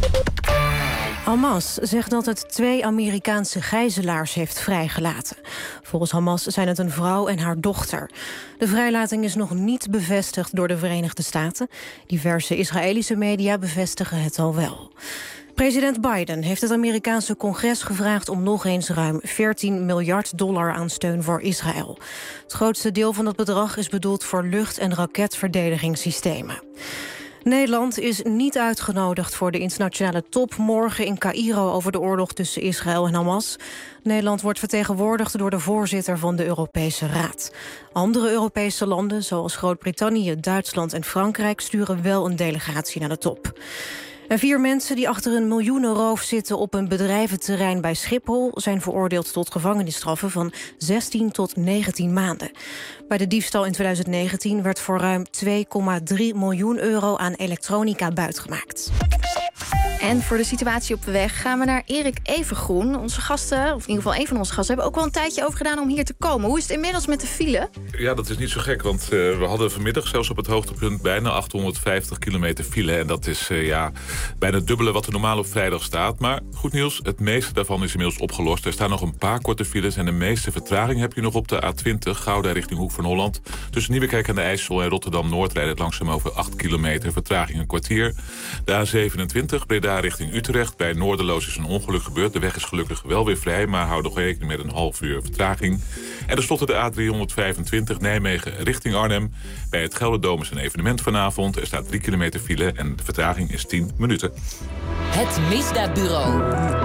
Hamas zegt dat het twee Amerikaanse gijzelaars heeft vrijgelaten. Volgens Hamas zijn het een vrouw en haar dochter. De vrijlating is nog niet bevestigd door de Verenigde Staten. Diverse Israëlische media bevestigen het al wel. President Biden heeft het Amerikaanse congres gevraagd om nog eens ruim veertien miljard dollar aan steun voor Israël. Het grootste deel van dat bedrag is bedoeld voor lucht- en raketverdedigingssystemen. Nederland is niet uitgenodigd voor de internationale top morgen in Caïro over de oorlog tussen Israël en Hamas. Nederland wordt vertegenwoordigd door de voorzitter van de Europese Raad. Andere Europese landen, zoals Groot-Brittannië, Duitsland en Frankrijk, sturen wel een delegatie naar de top. En vier mensen die achter een miljoenenroof zitten op een bedrijventerrein bij Schiphol zijn veroordeeld tot gevangenisstraffen van zestien tot negentien maanden. Bij de diefstal in twintig negentien werd voor ruim twee komma drie miljoen euro aan elektronica buitgemaakt. En voor de situatie op de weg gaan we naar Erik Evengroen. Onze gasten, of in ieder geval een van onze gasten, hebben ook wel een tijdje over gedaan om hier te komen. Hoe is het inmiddels met de file? Ja, dat is niet zo gek, want uh, we hadden vanmiddag zelfs op het hoogtepunt bijna achthonderdvijftig kilometer file. En dat is uh, ja, bijna het dubbele wat er normaal op vrijdag staat. Maar goed nieuws, het meeste daarvan is inmiddels opgelost. Er staan nog een paar korte files en de meeste vertraging heb je nog op de A twintig, Gouda richting Hoek van Holland. Tussen Nieuwekerk aan de IJssel en Rotterdam-Noord rijdt het langzaam over acht kilometer, vertraging een kwartier. De A zevenentwintig, Breda richting Utrecht. Bij Noorderloos is een ongeluk gebeurd. De weg is gelukkig wel weer vrij, maar hou nog rekening met een half uur vertraging. En tenslotte de A driehonderdvijfentwintig, Nijmegen richting Arnhem. Bij het Gelderdome is een evenement vanavond. Er staat drie kilometer file en de vertraging is tien minuten. Het Misdaadbureau.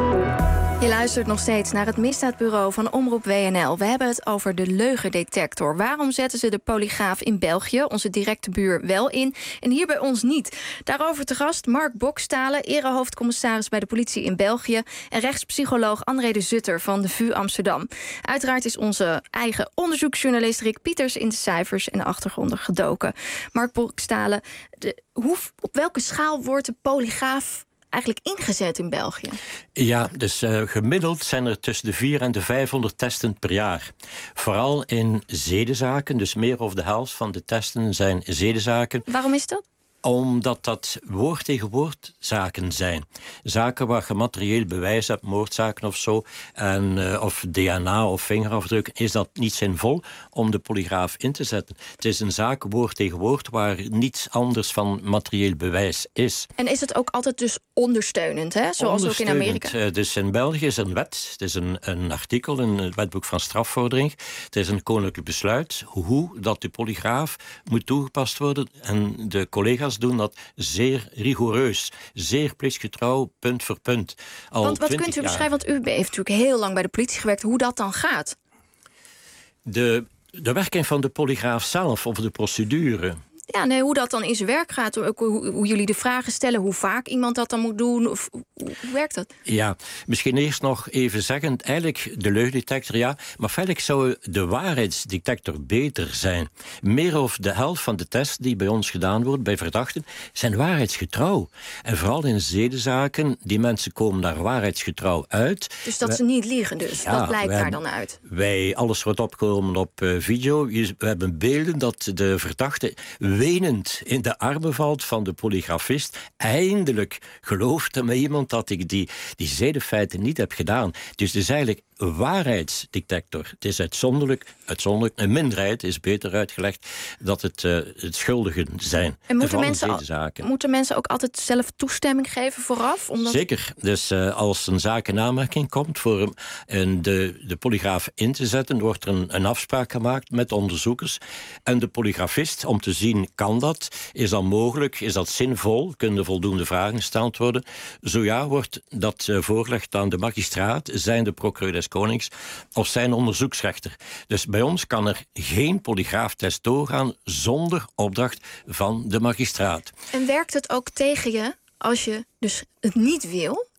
Je luistert nog steeds naar het Misdaadbureau van Omroep W N L. We hebben het over de leugendetector. Waarom zetten ze de polygraaf in België, onze directe buur, wel in en hier bij ons niet? Daarover te gast Mark Bokstalen, erehoofdcommissaris bij de politie in België en rechtspsycholoog André de Zutter van de V U Amsterdam. Uiteraard is onze eigen onderzoeksjournalist Rick Pieters in de cijfers en achtergronden gedoken. Mark Bokstalen, de, hoe, op welke schaal wordt de polygraaf eigenlijk ingezet in België? Ja, dus uh, gemiddeld zijn er tussen de vierhonderd en de vijfhonderd testen per jaar. Vooral in zedenzaken, dus meer of de helft van de testen zijn zedenzaken. Waarom is dat? Omdat dat woord tegen woord zaken zijn. Zaken waar je materieel bewijs hebt, moordzaken of zo, en, uh, of D N A of vingerafdruk, is dat niet zinvol om de polygraaf in te zetten. Het is een zaak woord tegen woord waar niets anders van materieel bewijs is. En is het ook altijd dus ondersteunend, hè? Zoals ook in Amerika? Uh, dus in België is een wet, het is een, een artikel in het wetboek van strafvordering. Het is een koninklijk besluit hoe dat de polygraaf moet toegepast worden. En de collega's doen dat zeer rigoureus, zeer plichtsgetrouw, punt voor punt. Al want wat kunt u beschrijven, want u heeft natuurlijk heel lang bij de politie gewerkt, hoe dat dan gaat? De, de werking van de polygraaf zelf, of de procedure. Ja, nee, hoe dat dan in zijn werk gaat, hoe, hoe, hoe jullie de vragen stellen, hoe vaak iemand dat dan moet doen, of hoe, hoe werkt dat? Ja, misschien eerst nog even zeggen, eigenlijk de leugendetector, ja, maar feitelijk zou de waarheidsdetector beter zijn. Meer of de helft van de tests die bij ons gedaan worden, bij verdachten, zijn waarheidsgetrouw. En vooral in zedenzaken, die mensen komen daar waarheidsgetrouw uit. Dus dat wij, ze niet liegen dus, ja, dat blijkt daar dan uit? Wij, alles wordt opgenomen op uh, video, we hebben beelden dat de verdachte wenend in de armen valt van de polygrafist. Eindelijk gelooft er iemand dat ik die, die zedenfeiten niet heb gedaan. Dus het is eigenlijk een waarheidsdetector. Het is uitzonderlijk, uitzonderlijk, een minderheid is beter uitgelegd dat het, uh, het schuldigen zijn. En moeten, en mensen al, moeten mensen ook altijd zelf toestemming geven vooraf? Omdat... Zeker. Dus uh, als een zaak in aanmerking komt voor een, de, de polygraaf in te zetten, wordt er een, een afspraak gemaakt met onderzoekers. En de polygrafist, om te zien, kan dat? Is dat mogelijk? Is dat zinvol? Kunnen voldoende vragen gesteld worden? Zo ja, wordt dat uh, voorgelegd aan de magistraat, zijn de procureur des Konings of zijn onderzoeksrechter. Dus bij ons kan er geen polygraaftest doorgaan zonder opdracht van de magistraat. En werkt het ook tegen je als je dus het niet wil?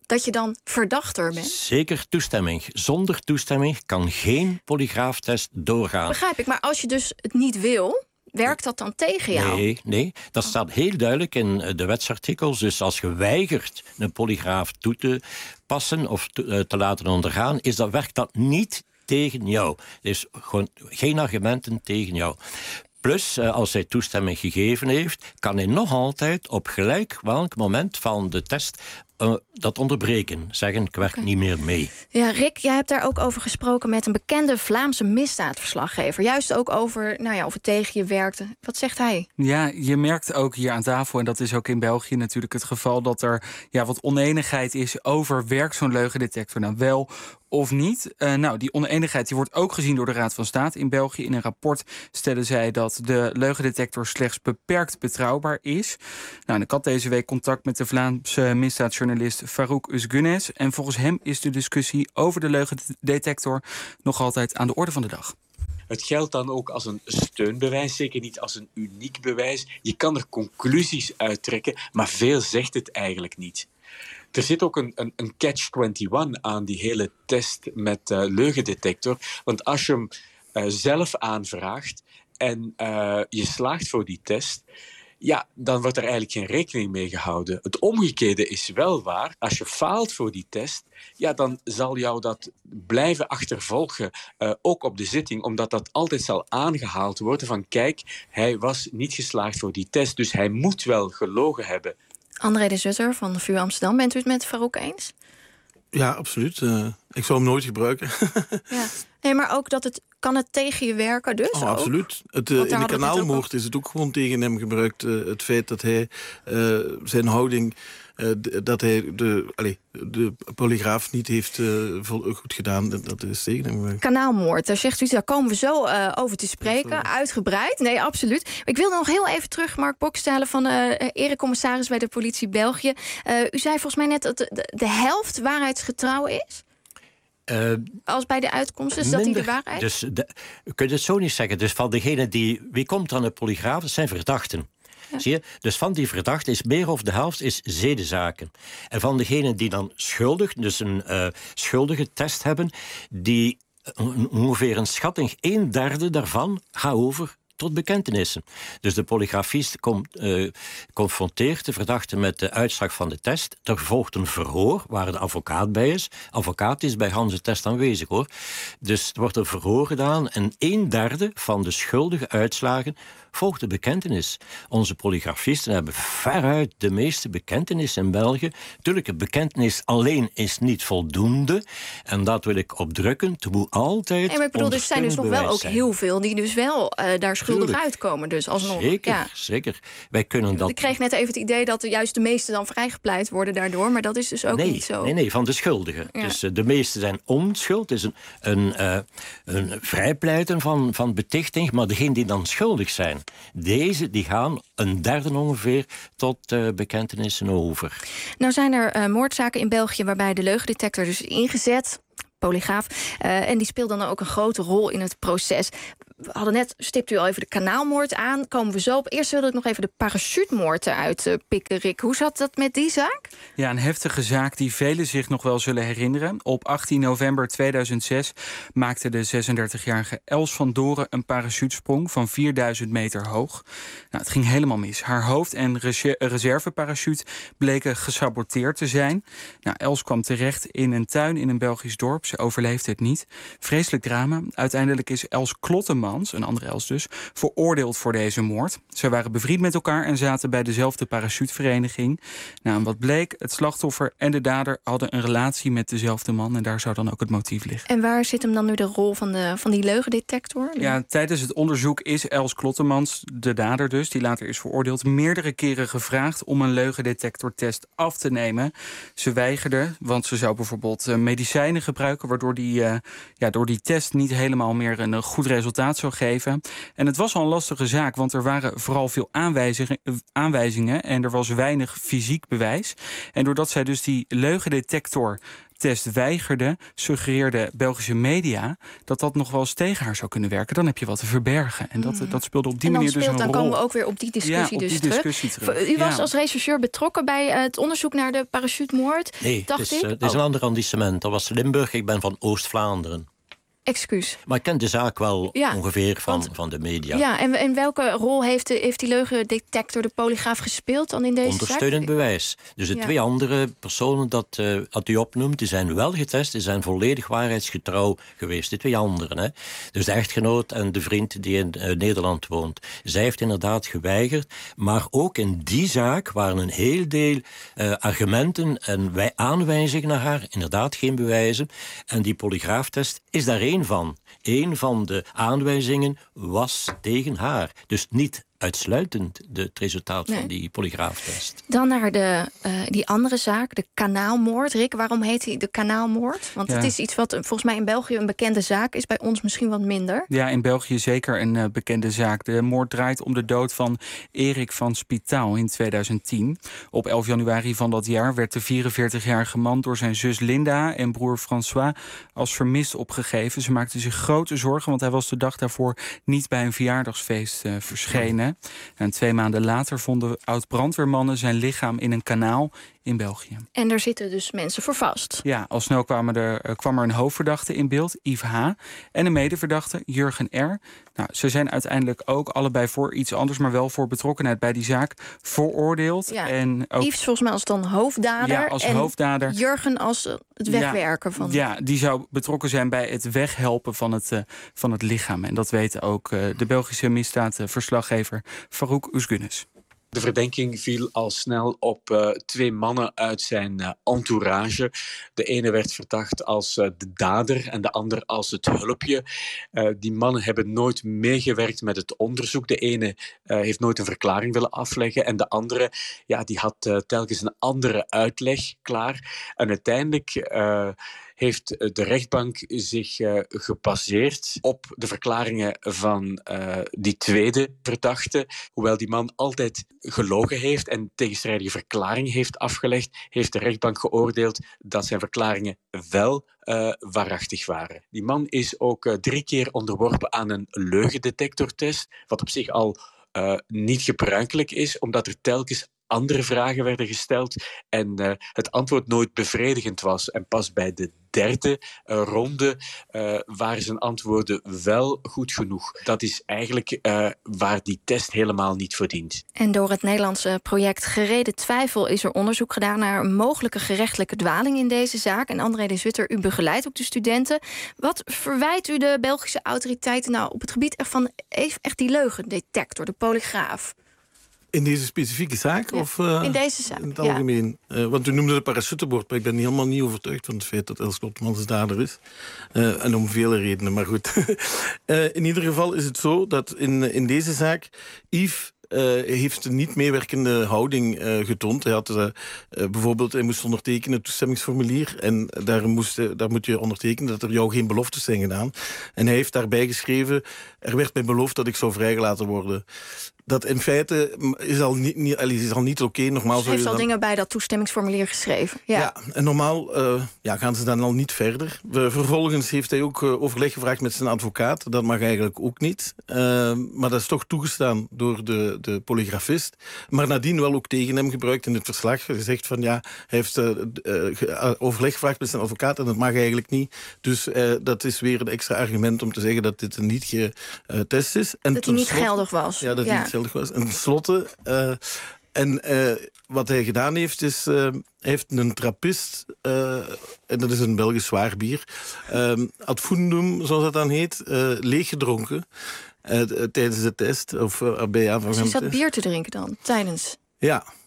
dat je dan verdachter bent? Zeker toestemming. Zonder toestemming kan geen polygraaftest doorgaan. Begrijp ik, maar als je dus het niet wil, werkt dat dan tegen jou? Nee, nee, dat staat heel duidelijk in de wetsartikels. Dus als je weigert een polygraaf toe te passen of te, te laten ondergaan, is dat, werkt dat niet tegen jou. Dus gewoon geen argumenten tegen jou. Plus, als hij toestemming gegeven heeft, kan hij nog altijd op gelijk welk moment van de test uh, dat onderbreken. Zeggen, ik werk okay. niet meer mee. Ja, Rick, jij hebt daar ook over gesproken met een bekende Vlaamse misdaadverslaggever. Juist ook over, nou ja, of het tegen je werkte. Wat zegt hij? Ja, je merkt ook hier aan tafel, en dat is ook in België natuurlijk het geval, dat er ja, wat oneenigheid is over werkt zo'n leugendetector nou wel of niet. Uh, nou, die oneenigheid die wordt ook gezien door de Raad van State in België. In een rapport stellen zij dat de leugendetector slechts beperkt betrouwbaar is. Nou, en ik had deze week contact met de Vlaamse misdaadjournalist Farouk Usgunes. En volgens hem is de discussie over de leugendetector nog altijd aan de orde van de dag. Het geldt dan ook als een steunbewijs, zeker niet als een uniek bewijs. Je kan er conclusies uittrekken, maar veel zegt het eigenlijk niet. Er zit ook een, een, een catch eenentwintig aan die hele test met uh, leugendetector. Want als je hem uh, zelf aanvraagt en uh, je slaagt voor die test, ja, dan wordt er eigenlijk geen rekening mee gehouden. Het omgekeerde is wel waar. Als je faalt voor die test, ja, dan zal jou dat blijven achtervolgen, uh, ook op de zitting, omdat dat altijd zal aangehaald worden van kijk, hij was niet geslaagd voor die test, dus hij moet wel gelogen hebben. André de Zutter van de V U Amsterdam, bent u het met Farouk eens? Ja, absoluut. Uh, ik zou hem nooit gebruiken. Ja. Nee, maar ook dat het kan het tegen je werken dus? Oh, ook? Absoluut. Het, uh, in de kanaalmoord is het ook gewoon tegen hem gebruikt. Uh, het feit dat hij uh, zijn houding, uh, dat hij de, allez, de polygraaf niet heeft uh, vol, goed gedaan, dat is tegen hem gebruikt. Kanaalmoord, daar zegt u, daar komen we zo uh, over te spreken. Uitgebreid. Nee, absoluut. Ik wilde nog heel even terug, Mark Bokstalen van uh, erecommissaris bij de politie België. Uh, u zei volgens mij net dat de, de helft waarheidsgetrouw is? Uh, Als bij de uitkomst, is dat minder, die de waarheid? Dus de, kun je het zo niet zeggen. Dus van degene die... Wie komt dan een polygraaf? Dat zijn verdachten. Ja. Zie je? Dus van die verdachten is meer of de helft is zedenzaken. En van degenen die dan schuldig, dus een uh, schuldige test hebben, die uh, ongeveer een schatting, een derde daarvan gaat over tot bekentenissen. Dus de polygrafist komt, uh, confronteert de verdachte met de uitslag van de test. Er volgt een verhoor waar de advocaat bij is. Advocaat is bij Hans de test aanwezig, hoor. Dus er wordt een verhoor gedaan en een derde van de schuldige uitslagen volgt de bekentenis. Onze polygrafisten hebben veruit de meeste bekentenissen in België. Tuurlijk, een bekentenis alleen is niet voldoende. En dat wil ik opdrukken. Het moet altijd. Nee, maar ik bedoel, er zijn dus nog wel ook zijn. heel veel die dus wel uh, daar schuldig Tuurlijk. uitkomen. Dus alsnog. Zeker, ja. zeker. Wij kunnen dat. Ik kreeg net even het idee dat er juist de meesten dan vrijgepleit worden daardoor. Maar dat is dus ook nee, niet zo. Nee, nee, van de schuldigen. Ja. Dus uh, de meeste zijn onschuld. Het is een, een, uh, een vrijpleiten van, van betichting. Maar degenen die dan schuldig zijn, deze die gaan een derde ongeveer tot uh, bekentenissen over. Nou zijn er uh, moordzaken in België waarbij de leugendetector dus is ingezet, polygraaf, uh, en die speelt dan ook een grote rol in het proces. We hadden net, stipt u al even de kanaalmoord aan, komen we zo op. Eerst wilde ik nog even de parachutemoord eruit uh, pikken, Rick. Hoe zat dat met die zaak? Ja, een heftige zaak die velen zich nog wel zullen herinneren. Op achttien november tweeduizend zes maakte de zesendertigjarige Els van Doren een parachutesprong van vierduizend meter hoog. Nou, het ging helemaal mis. Haar hoofd- en reserveparachute bleken gesaboteerd te zijn. Nou, Els kwam terecht in een tuin in een Belgisch dorp. Ze overleefde het niet. Vreselijk drama. Uiteindelijk is Els Klottemans, een andere Els dus, veroordeeld voor deze moord. Ze waren bevriend met elkaar en zaten bij dezelfde parachutevereniging. Nou, en wat bleek, het slachtoffer en de dader hadden een relatie met dezelfde man en daar zou dan ook het motief liggen. En waar zit hem dan nu de rol van, de, van die leugendetector? Ja, tijdens het onderzoek is Els Klottemans, de dader dus, die later is veroordeeld, meerdere keren gevraagd om een leugendetectortest af te nemen. Ze weigerde, want ze zou bijvoorbeeld uh, medicijnen gebruiken, waardoor die, uh, ja, door die test niet helemaal meer een uh, goed resultaat resultaat zou geven. En het was al een lastige zaak, want er waren vooral veel aanwijzingen, aanwijzingen en er was weinig fysiek bewijs. En doordat zij dus die leugendetector test weigerde, suggereerde Belgische media dat dat nog wel eens tegen haar zou kunnen werken. Dan heb je wat te verbergen. En dat, dat speelde op die manier speelt, dus een dan rol. Dan komen we ook weer op die discussie, ja, op dus die terug. discussie terug. U was ja. als rechercheur betrokken bij het onderzoek naar de parachutemoord. Nee, dacht het is, ik. uh, het is oh. een ander arrondissement. Dat was Limburg, ik ben van Oost-Vlaanderen. Excuus. Maar ik ken de zaak wel ja, ongeveer van, want, van de media. Ja, en, en welke rol heeft, de, heeft die leugendetector, de polygraaf, gespeeld dan in deze Ondersteunend zaak? bewijs. Dus de ja. twee andere personen dat, uh, dat u opnoemt, die zijn wel getest, die zijn volledig waarheidsgetrouw geweest. De twee anderen. Hè. Dus de echtgenoot en de vriend die in uh, Nederland woont. Zij heeft inderdaad geweigerd. Maar ook in die zaak waren een heel deel uh, argumenten en wij aanwijzingen naar haar. Inderdaad geen bewijzen. En die polygraaftest is daar één van. Een van de aanwijzingen was tegen haar. Dus niet uitsluitend de, het resultaat nee. van die polygraaftest. Dan naar de, uh, die andere zaak, de kanaalmoord. Rick, waarom heet die de kanaalmoord? Want ja. het is iets wat volgens mij in België een bekende zaak is. Bij ons misschien wat minder. Ja, in België zeker een uh, bekende zaak. De moord draait om de dood van Erik van Spitaal in tweeduizend tien. Op elf januari van dat jaar werd de vierenveertigjarige man door zijn zus Linda en broer François als vermist opgegeven. Ze maakten zich grote zorgen, want hij was de dag daarvoor niet bij een verjaardagsfeest uh, verschenen. En twee maanden later vonden oud-brandweermannen zijn lichaam in een kanaal in België. En er zitten dus mensen voor vast. Ja, al snel kwam er, kwam er een hoofdverdachte in beeld, Yves H. En een medeverdachte, Jurgen R. Nou, ze zijn uiteindelijk ook allebei voor iets anders, maar wel voor betrokkenheid bij die zaak veroordeeld. Ja. En ook, Yves volgens mij als dan hoofddader. Ja, als en hoofddader. Jurgen als het wegwerken ja, van. Ja, die zou betrokken zijn bij het weghelpen van het, uh, van het lichaam. En dat weet ook uh, de Belgische misdaadverslaggever Farouk Oesgunes. De verdenking viel al snel op uh, twee mannen uit zijn uh, entourage. De ene werd verdacht als uh, de dader en de ander als het hulpje. Uh, die mannen hebben nooit meegewerkt met het onderzoek. De ene uh, heeft nooit een verklaring willen afleggen en de andere ja, die had uh, telkens een andere uitleg klaar. En uiteindelijk Uh, heeft de rechtbank zich uh, gebaseerd op de verklaringen van uh, die tweede verdachte. Hoewel die man altijd gelogen heeft en tegenstrijdige verklaringen heeft afgelegd, heeft de rechtbank geoordeeld dat zijn verklaringen wel uh, waarachtig waren. Die man is ook uh, drie keer onderworpen aan een leugendetectortest, wat op zich al uh, niet gebruikelijk is, omdat er telkens andere vragen werden gesteld en uh, het antwoord nooit bevredigend was. En pas bij de derde uh, ronde uh, waren zijn antwoorden wel goed genoeg. Dat is eigenlijk uh, waar die test helemaal niet voor dient. En door het Nederlandse project Gereden Twijfel is er onderzoek gedaan naar een mogelijke gerechtelijke dwaling in deze zaak. En André de Zutter, u begeleidt ook de studenten. Wat verwijt u de Belgische autoriteiten nou op het gebied van echt die leugendetector, de polygraaf? In deze specifieke zaak? Ja, of uh, in deze zaak, in het algemeen? Ja. Uh, want u noemde de parachuteboord, maar ik ben helemaal niet overtuigd van het feit dat Els Klopmans dader is. Uh, en om vele redenen, maar goed. uh, in ieder geval is het zo dat in, in deze zaak Yves Uh, heeft een niet meewerkende houding uh, getoond. Hij had uh, uh, bijvoorbeeld, hij moest ondertekenen het toestemmingsformulier en daar, moest, uh, daar moet je ondertekenen dat er jou geen beloftes zijn gedaan. En hij heeft daarbij geschreven, er werd mij beloofd dat ik zou vrijgelaten worden. Dat in feite is al niet, niet, is al niet oké. Okay. Hij heeft al dan dingen bij dat toestemmingsformulier geschreven. Ja, ja en normaal uh, ja, gaan ze dan al niet verder. Vervolgens heeft hij ook uh, overleg gevraagd met zijn advocaat. Dat mag eigenlijk ook niet. Uh, maar dat is toch toegestaan door de, de polygrafist. Maar nadien wel ook tegen hem gebruikt in het verslag. Hij zegt van ja, hij heeft uh, uh, overleg gevraagd met zijn advocaat en dat mag eigenlijk niet. Dus uh, dat is weer een extra argument om te zeggen dat dit een niet getest is. En dat hij niet slot, geldig was. Ja, dat ja. hij niet geldig was. En tenslotte, uh, en uh, wat hij gedaan heeft, is uh, hij heeft een trappist, uh, en dat is een Belgisch zwaar bier, uh, ad fundum, zoals dat dan heet, uh, leeggedronken uh, tijdens de test. Of uh, bij aanvang dus van je de zat test. bier te drinken dan, tijdens? Ja.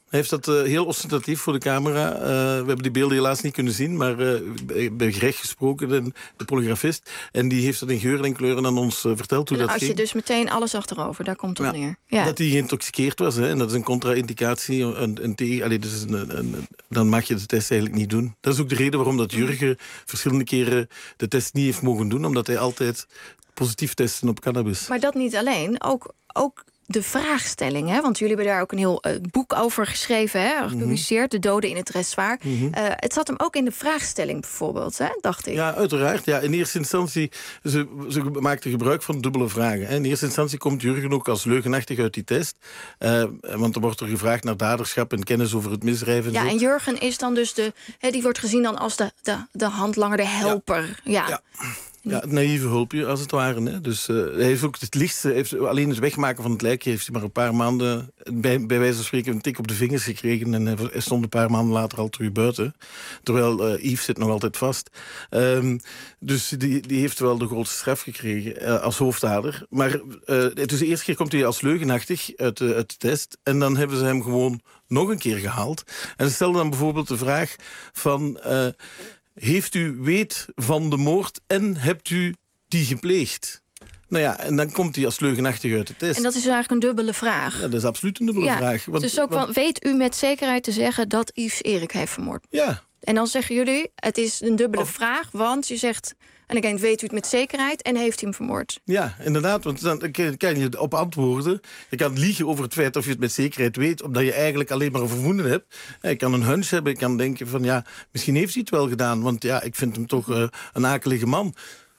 Hij heeft dat uh, heel ostentatief voor de camera. Uh, we hebben die beelden helaas niet kunnen zien, maar uh, ik ben gerecht gesproken, de, de polygrafist. En die heeft dat in geuren en kleuren aan ons uh, verteld hoe en dat als ging. je dus meteen alles achterover, daar komt het ja, op neer. Ja. Dat hij geïntoxiceerd was, hè, en dat is een contra-indicatie. Een, een tegen, allee, dus een, een, een, dan mag je de test eigenlijk niet doen. Dat is ook de reden waarom dat Jurgen verschillende keren de test niet heeft mogen doen, omdat hij altijd positief testen op cannabis. Maar dat niet alleen, ook... ook de vraagstelling, hè? Want jullie hebben daar ook een heel uh, boek over geschreven, hè? Gepubliceerd, mm-hmm. De doden in het dressoir. Mm-hmm. Uh, het zat hem ook in de vraagstelling bijvoorbeeld, hè? Dacht ik. Ja, uiteraard. Ja, in eerste instantie, ze, ze maakten gebruik van dubbele vragen. Hè. In eerste instantie komt Jurgen ook als leugenachtig uit die test. Uh, want er wordt er gevraagd naar daderschap en kennis over het misdrijf. En ja, zo. En Jurgen is dan dus de, hè, die wordt gezien dan als de, de, de handlanger, de helper. Ja. ja. ja. Ja, het naïeve hulpje, als het ware. Hè. Dus uh, hij heeft ook het lichtste, heeft, alleen het wegmaken van het lijkje heeft hij maar een paar maanden, bij, bij wijze van spreken, een tik op de vingers gekregen. En hij stond een paar maanden later al terug buiten. Terwijl uh, Yves zit nog altijd vast. Um, dus die, die heeft wel de grootste straf gekregen uh, als hoofddader. Maar uh, dus de eerste keer komt hij als leugenachtig uit, uh, uit de test. En dan hebben ze hem gewoon nog een keer gehaald. En ze stelden dan bijvoorbeeld de vraag van... Uh, heeft u weet van de moord en hebt u die gepleegd? Nou ja, en dan komt hij als leugenachtig uit de test. En dat is eigenlijk een dubbele vraag. Ja, dat is absoluut een dubbele ja, vraag. Want, dus ook want, van, weet u met zekerheid te zeggen dat Yves Erik heeft vermoord? Ja. En dan zeggen jullie, het is een dubbele of, vraag, want je zegt... En ik denk, weet u het met zekerheid en heeft hij hem vermoord? Ja, inderdaad, want dan kan je op antwoorden. Je kan liegen over het feit of je het met zekerheid weet... omdat je eigenlijk alleen maar een vermoeden hebt. Je kan een hunch hebben, je kan denken van... ja, misschien heeft hij het wel gedaan, want ja, ik vind hem toch uh, een akelige man.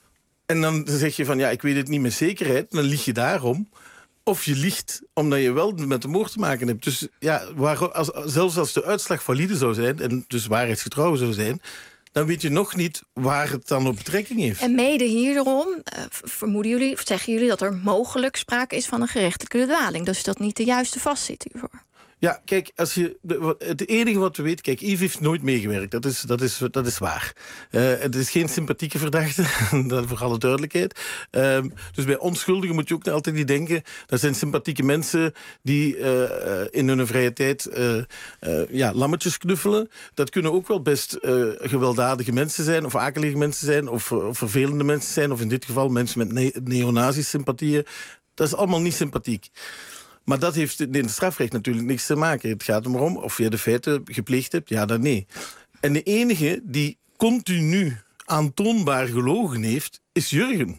En dan zeg je van, ja, ik weet het niet met zekerheid. Dan lieg je daarom. Of je liegt omdat je wel met de moord te maken hebt. Dus ja, waar, als, zelfs als de uitslag valide zou zijn... en dus waarheidsgetrouw zou zijn... dan weet je nog niet waar het dan op betrekking heeft. En mede hierom uh, vermoeden jullie, of zeggen jullie... dat er mogelijk sprake is van een gerechtelijke dwaling. Dus dat niet de juiste vastzit hiervoor. Ja, kijk, als je, het enige wat we weten... Kijk, Yves heeft nooit meegewerkt, dat is, dat is, dat is waar. Uh, het is geen sympathieke verdachte, dat voor alle duidelijkheid. Uh, dus bij onschuldigen moet je ook altijd niet denken... dat zijn sympathieke mensen die uh, in hun vrije tijd... Uh, uh, ja, lammetjes knuffelen. Dat kunnen ook wel best uh, gewelddadige mensen zijn... of akelige mensen zijn, of, of vervelende mensen zijn... of in dit geval mensen met ne- neonazi-sympathieën. Dat is allemaal niet sympathiek. Maar dat heeft in het strafrecht natuurlijk niks te maken. Het gaat er maar om of je de feiten gepleegd hebt, ja dan nee. En de enige die continu aantoonbaar gelogen heeft, is Jurgen.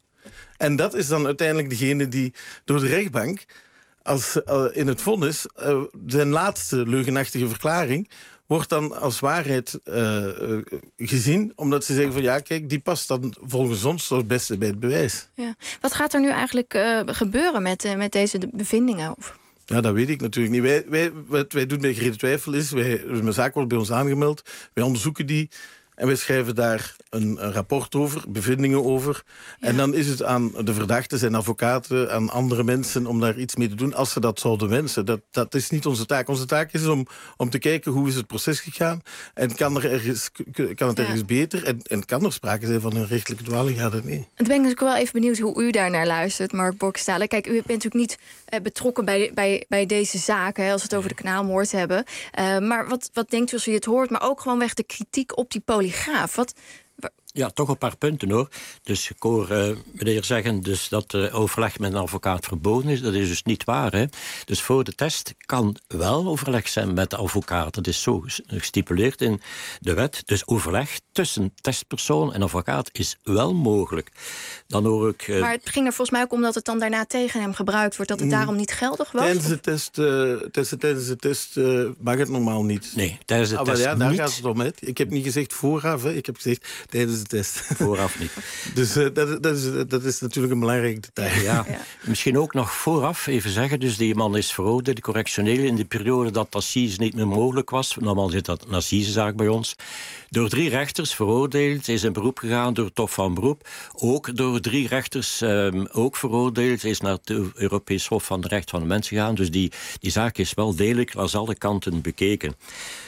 En dat is dan uiteindelijk degene die door de rechtbank... als uh, in het vonnis, uh, zijn laatste leugenachtige verklaring... wordt dan als waarheid uh, uh, gezien, omdat ze zeggen van... ja, kijk, die past dan volgens ons het beste bij het bewijs. Ja. Wat gaat er nu eigenlijk uh, gebeuren met, uh, met deze bevindingen? Of? Ja, dat weet ik natuurlijk niet. Wij, wij, wat wij doen bij Gerede Twijfel is... Wij, een zaak wordt bij ons aangemeld, wij onderzoeken die... en wij schrijven daar een, een rapport over, bevindingen over. Ja. En dan is het aan de verdachten, zijn advocaten, aan andere mensen... om daar iets mee te doen, als ze dat zouden wensen. Dat, dat is niet onze taak. Onze taak is om, om te kijken hoe is het proces gegaan... en kan, er ergens, kan het ergens ja. beter... En, en kan er sprake zijn van een rechtelijke dwaling? Ja, dat niet. En ben ik natuurlijk wel even benieuwd hoe u daar naar luistert, Mark Borgstalen. Kijk, u bent natuurlijk niet uh, betrokken bij, bij, bij deze zaken... Hè, als we het over de kanaalmoord hebben. Uh, maar wat, wat denkt u als u het hoort? Maar ook gewoon weg de kritiek op die polygraaf. Wat... Ja, toch een paar punten hoor. Dus ik hoor uh, meneer zeggen dus dat uh, overleg met een advocaat verboden is. Dat is dus niet waar. Hè? Dus voor de test kan wel overleg zijn met de advocaat. Dat is zo gestipuleerd in de wet. Dus overleg tussen testpersoon en advocaat is wel mogelijk. Dan hoor ik... Uh... Maar het ging er volgens mij ook om dat het dan daarna tegen hem gebruikt wordt. Dat het daarom niet geldig was? Tijdens de test, uh, tijdens, tijdens de test uh, mag het normaal niet. Nee, tijdens de ah, test ja, daar niet. gaat het om. Hè. Ik heb niet gezegd vooraf, hè. Ik heb gezegd tijdens de test. Vooraf niet. Dus uh, dat, dat, is, dat is natuurlijk een belangrijk detail. Ja. Ja. Misschien ook nog vooraf even zeggen, dus die man is veroordeeld, correctioneel, in de periode dat assise niet meer mogelijk was. Normaal zit dat een assisezaak bij ons. Door drie rechters veroordeeld, is in beroep gegaan door het Hof van Beroep. Ook door drie rechters um, ook veroordeeld, is naar het Europees Hof van de Rechten van de Mens gegaan. Dus die, die zaak is wel degelijk aan alle kanten bekeken.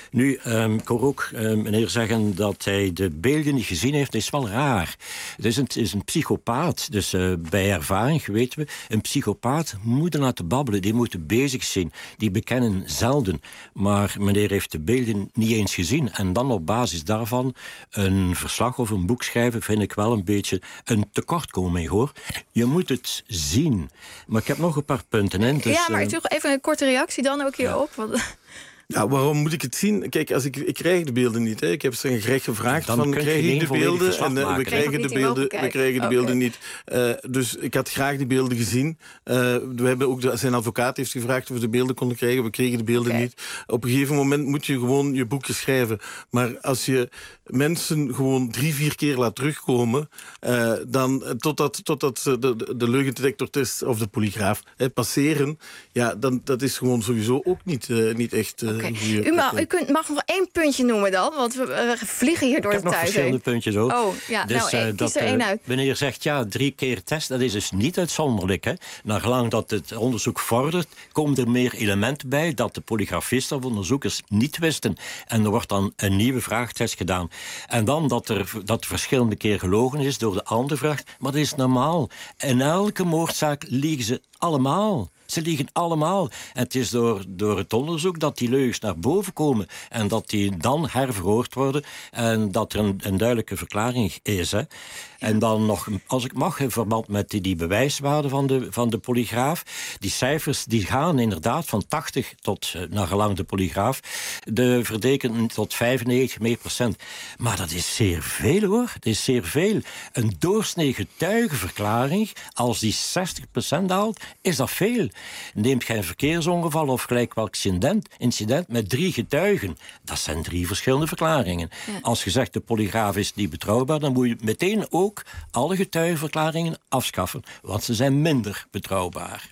Nu, um, ik hoor ook um, meneer zeggen dat hij de beelden niet gezien heeft. Dat is wel raar. Het is een, het is een psychopaat. Dus uh, bij ervaring weten we, een psychopaat moet er laten babbelen. Die moeten bezig zijn. Die bekennen zelden. Maar meneer heeft de beelden niet eens gezien. En dan op basis daarvan een verslag of een boek schrijven, vind ik wel een beetje een tekortkoming, hoor. Je moet het zien. Maar ik heb nog een paar punten. Hè. Dus, ja, maar toch even een korte reactie dan ook hierop. Ja. Want... Ja, waarom moet ik het zien? Kijk, als ik, ik krijg de beelden niet. Hè. Ik heb ze gerecht gevraagd dan van krijg ik de beelden en uh, we krijgen de beelden, we krijgen de beelden niet. Uh, dus ik had graag die beelden gezien. Uh, we hebben ook de, zijn advocaat heeft gevraagd of we de beelden konden krijgen. We kregen de beelden okay. niet. Op een gegeven moment moet je gewoon je boekje schrijven. Maar als je mensen gewoon drie, vier keer laat terugkomen, uh, dan totdat, totdat de, de, de leugendetectortest of de polygraaf hè, passeren, ja, dan dat is gewoon sowieso ook niet, uh, niet echt. Uh, Okay. U, mag, u kunt, mag nog één puntje noemen dan, want we, we vliegen hier door de tuin. Ik heb nog verschillende puntjes ook. Oh, ja, dus, nou, uh, dat, kies er één uit. Wanneer zegt, ja, drie keer test, dat is dus niet uitzonderlijk. Hè. Naar gelang dat het onderzoek vordert, komen er meer elementen bij dat de polygrafisten of onderzoekers niet wisten. En er wordt dan een nieuwe vraagtest gedaan. En dan dat er dat verschillende keer gelogen is door de andere vraag, maar dat is normaal. In elke moordzaak liegen ze allemaal. Ze liegen allemaal. En het is door, door het onderzoek dat die leugens naar boven komen en dat die dan herverhoord worden en dat er een, een duidelijke verklaring is. Hè. En dan nog, als ik mag, in verband met die, die bewijswaarde van de, van de polygraaf. Die cijfers die gaan inderdaad van tachtig tot, naar gelang de polygraaf, de verdeken tot vijfennegentig meer procent. Maar dat is zeer veel, hoor. Dat is zeer veel. Een doorsnee getuigenverklaring, als die zestig procent haalt, is dat veel. Neemt geen verkeersongeval of gelijk welk incident, incident met drie getuigen. Dat zijn drie verschillende verklaringen. Ja. Als je zegt de polygraaf is niet betrouwbaar, dan moet je meteen ook alle getuigenverklaringen afschaffen, want ze zijn minder betrouwbaar.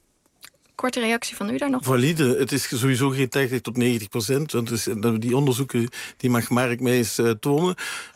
Korte reactie van u daar nog? Valide. Het is sowieso geen tachtig tot negentig procent. Want dus, die onderzoeken die mag Mark mij eens uh, tonen.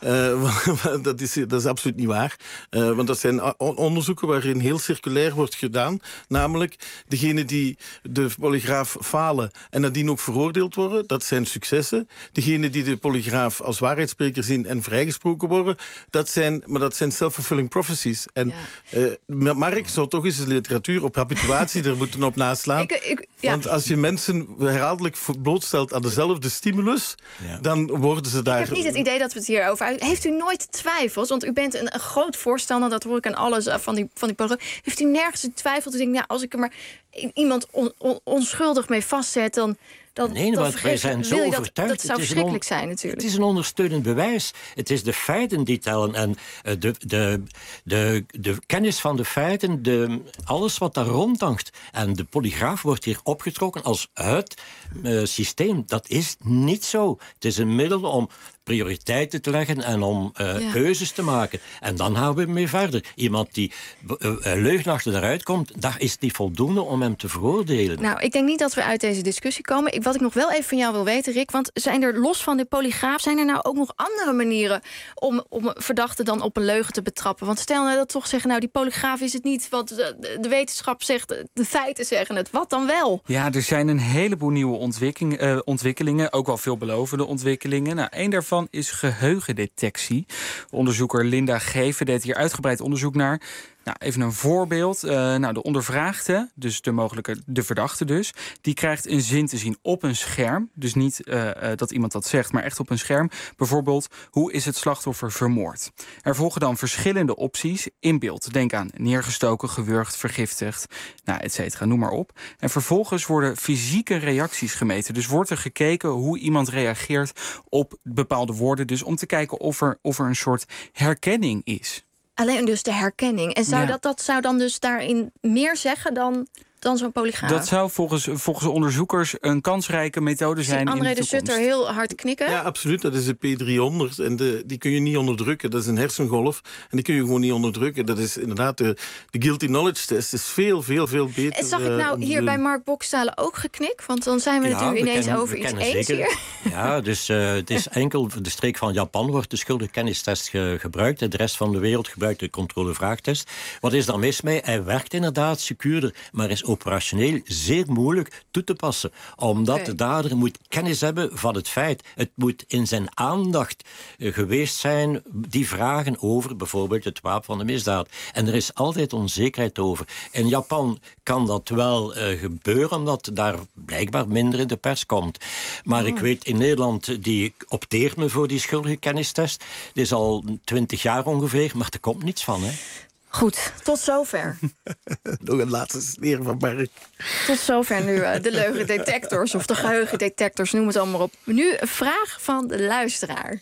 Uh, dat, is, dat is absoluut niet waar. Uh, want dat zijn onderzoeken waarin heel circulair wordt gedaan. Namelijk, degenen die de polygraaf falen en nadien ook veroordeeld worden, dat zijn successen. Degenen die de polygraaf als waarheidsspreker zien en vrijgesproken worden, dat zijn, maar dat zijn self-fulfilling prophecies. En ja. uh, Mark zou toch eens de literatuur op habituatie er moeten op na Ik, ik, ja. Want als je mensen herhaaldelijk blootstelt aan dezelfde stimulus, ja. dan worden ze daar... Ik heb niet het idee dat we het hier over hebben. Heeft u nooit twijfels? Want u bent een, een groot voorstander, dat hoor ik aan alles van die, van die programma. Heeft u nergens een twijfel te denken, ja, als ik er maar iemand on, on, onschuldig mee vastzet, dan... Dat, nee, dat want wij zijn zo dat, overtuigd. Dat zou verschrikkelijk zijn, natuurlijk. Het is een ondersteunend bewijs. Het is de feiten die tellen. En uh, de, de, de, de kennis van de feiten, de, alles wat daar rondhangt. En de polygraaf wordt hier opgetrokken als het uh, systeem. Dat is niet zo. Het is een middel om prioriteiten te leggen en om uh, ja. keuzes te maken. En dan gaan we mee verder. Iemand die uh, uh, leugenachtig eruit komt, dat is niet voldoende om hem te veroordelen. Nou, ik denk niet dat we uit deze discussie komen. Ik, wat ik nog wel even van jou wil weten, Rick, want zijn er los van de polygraaf, zijn er nou ook nog andere manieren om, om verdachten dan op een leugen te betrappen? Want stel nou dat toch zeggen, nou die polygraaf is het niet wat de, de wetenschap zegt, de feiten zeggen het. Wat dan wel? Ja, er zijn een heleboel nieuwe ontwikkeling, uh, ontwikkelingen, ook wel veelbelovende ontwikkelingen. Nou, één daarvan is geheugendetectie. Onderzoeker Linda Geven deed hier uitgebreid onderzoek naar. Nou, even een voorbeeld. Uh, nou, de ondervraagde, dus de mogelijke, de verdachte dus, die krijgt een zin te zien op een scherm. Dus niet uh, uh, dat iemand dat zegt, maar echt op een scherm. Bijvoorbeeld, hoe is het slachtoffer vermoord? Er volgen dan verschillende opties in beeld. Denk aan neergestoken, gewurgd, vergiftigd, nou, et cetera, noem maar op. En vervolgens worden fysieke reacties gemeten. Dus wordt er gekeken hoe iemand reageert op bepaalde woorden. Dus om te kijken of er, of er een soort herkenning is. Alleen dus de herkenning. En zou Ja. dat, dat zou dan dus daarin meer zeggen dan, dan zo'n polygraaf? Dat zou volgens, volgens onderzoekers een kansrijke methode zijn in de André de toekomst. Sutter heel hard knikken. Ja, absoluut. Dat is de P driehonderd. En de, die kun je niet onderdrukken. Dat is een hersengolf. En die kun je gewoon niet onderdrukken. Dat is inderdaad de, de guilty knowledge test. is veel, veel, veel beter. En zag ik nou uh, hier bij Mark Bokstalen ook geknikt? Want dan zijn we Ja, natuurlijk we ineens kennen- over we iets kennen eens zeker- hier. Ja, dus uh, het is enkel de streek van Japan wordt de schuldigkennistest ge- gebruikt. En de rest van de wereld gebruikt de controlevraagtest. Wat is daar mis mee? Hij werkt inderdaad secuurder, maar is ook operationeel zeer moeilijk toe te passen. Omdat Okay. de dader moet kennis hebben van het feit. Het moet in zijn aandacht uh, geweest zijn, die vragen over bijvoorbeeld het wapen van de misdaad. En er is altijd onzekerheid over. In Japan kan dat wel uh, gebeuren, omdat daar blijkbaar minder in de pers komt. Maar Oh. ik weet, in Nederland, die opteert me voor die schuldige kennistest. Die is al twintig jaar ongeveer, maar er komt niets van, hè. Goed, tot zover. Nog een laatste sneer van Mark. Tot zover nu uh, de leugendetectors of de geheugendetectors, noem het allemaal op. Nu een vraag van de luisteraar.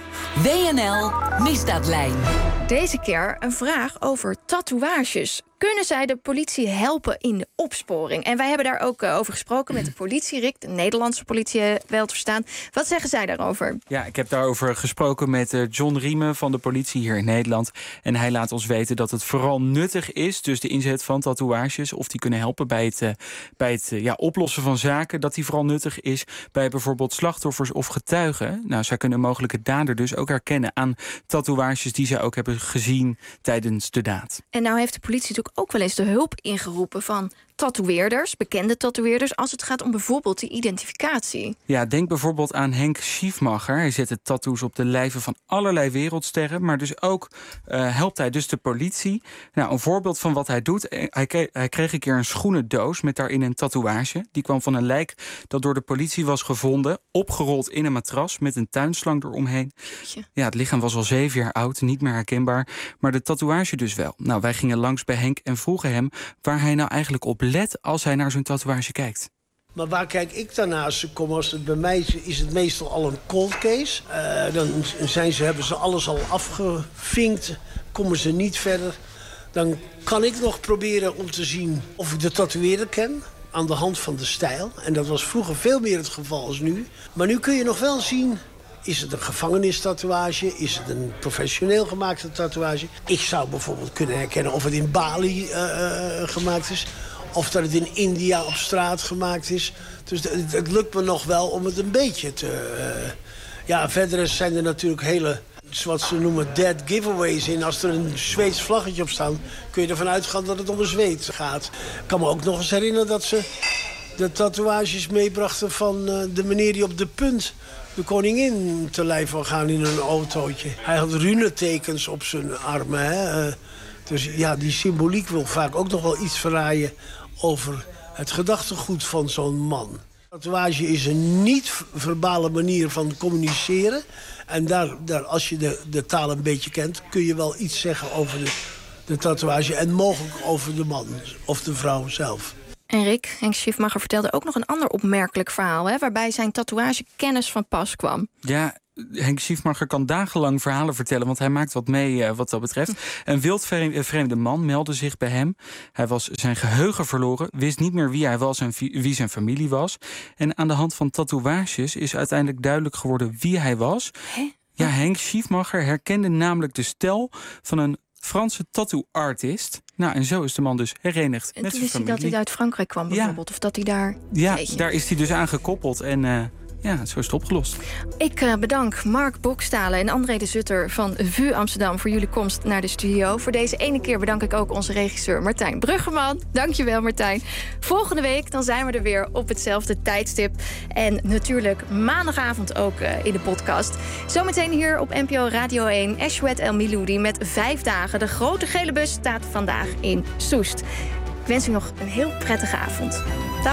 W N L Misdaadlijn. Deze keer een vraag over tatoeages. Kunnen zij de politie helpen in de opsporing? En wij hebben daar ook uh, over gesproken met de politie, Rick, de Nederlandse politie, uh, wel te verstaan. Wat zeggen zij daarover? Ja, ik heb daarover gesproken met uh, John Riemen van de politie hier in Nederland. En hij laat ons weten dat het vooral nuttig is, dus de inzet van tatoeages, of die kunnen helpen bij het, uh, bij het uh, ja, oplossen van zaken, dat die vooral nuttig is bij bijvoorbeeld slachtoffers of getuigen. Nou, zij kunnen mogelijke dader dus ook herkennen aan tatoeages die zij ook hebben gezien tijdens de daad. En nou heeft de politie natuurlijk ook wel eens de hulp ingeroepen van tatoeëerders, bekende tatoeëerders, als het gaat om bijvoorbeeld die identificatie. Ja, denk bijvoorbeeld aan Henk Schiefmacher. Hij zette tattoos op de lijven van allerlei wereldsterren, maar dus ook uh, helpt hij dus de politie. Nou, een voorbeeld van wat hij doet. Hij kreeg, hij kreeg een keer een schoenendoos met daarin een tatoeage. Die kwam van een lijk dat door de politie was gevonden, opgerold in een matras met een tuinslang eromheen. Ja, het lichaam was al zeven jaar oud, niet meer herkenbaar, maar de tatoeage dus wel. Nou, wij gingen langs bij Henk en vroegen hem waar hij nou eigenlijk op let als hij naar zo'n tatoeage kijkt. Maar waar kijk ik dan naar als ze komen? Als het bij mij is, is het meestal al een cold case. Uh, dan zijn ze, hebben ze alles al afgevinkt, komen ze niet verder. Dan kan ik nog proberen om te zien of ik de tatoeëerder ken aan de hand van de stijl. En dat was vroeger veel meer het geval als nu. Maar nu kun je nog wel zien, is het een gevangenistatoeage? Is het een professioneel gemaakte tatoeage? Ik zou bijvoorbeeld kunnen herkennen of het in Bali uh, uh, gemaakt is, of dat het in India op straat gemaakt is. Dus het, het lukt me nog wel om het een beetje te... Uh, ja, verder zijn er natuurlijk hele, wat ze noemen, dead giveaways in. Als er een Zweeds vlaggetje op staat, kun je ervan uitgaan dat het om een Zweed gaat. Ik kan me ook nog eens herinneren dat ze de tatoeages meebrachten van uh, de meneer die op de punt de koningin te lijf wil gaan in een autootje. Hij had runetekens op zijn armen, hè. Uh, dus ja, die symboliek wil vaak ook nog wel iets verraaien over het gedachtegoed van zo'n man. Tatoeage is een niet-verbale manier van communiceren. En daar, daar, als je de, de taal een beetje kent, kun je wel iets zeggen over de, de tatoeage en mogelijk over de man of de vrouw zelf. En Rick, Henk Schiefmacher vertelde ook nog een ander opmerkelijk verhaal, hè, waarbij zijn tatoeagekennis van pas kwam. Ja, Henk Schiefmacher kan dagenlang verhalen vertellen, want hij maakt wat mee uh, wat dat betreft. Een wildvreemde man meldde zich bij hem. Hij was zijn geheugen verloren, wist niet meer wie hij was en wie zijn familie was. En aan de hand van tatoeages is uiteindelijk duidelijk geworden wie hij was. Hè? Ja, Henk Schiefmacher herkende namelijk de stijl van een Franse tattoo-artist. Nou, en zo is de man dus herenigd En met toen zijn wist hij familie. dat hij uit Frankrijk kwam bijvoorbeeld, ja. Of dat hij daar... Ja, Jeetje. daar is hij dus aan gekoppeld en uh, ja, zo is het opgelost. Ik uh, bedank Mark Bokstalen en André de Zutter van V U Amsterdam voor jullie komst naar de studio. Voor deze ene keer bedank ik ook onze regisseur Martijn Bruggeman. Dankjewel, Martijn. Volgende week dan zijn we er weer op hetzelfde tijdstip. En natuurlijk maandagavond ook uh, in de podcast. Zometeen hier op N P O Radio één, Eshwet El Miloudi met vijf dagen. De grote gele bus staat vandaag in Soest. Ik wens u nog een heel prettige avond. Dag.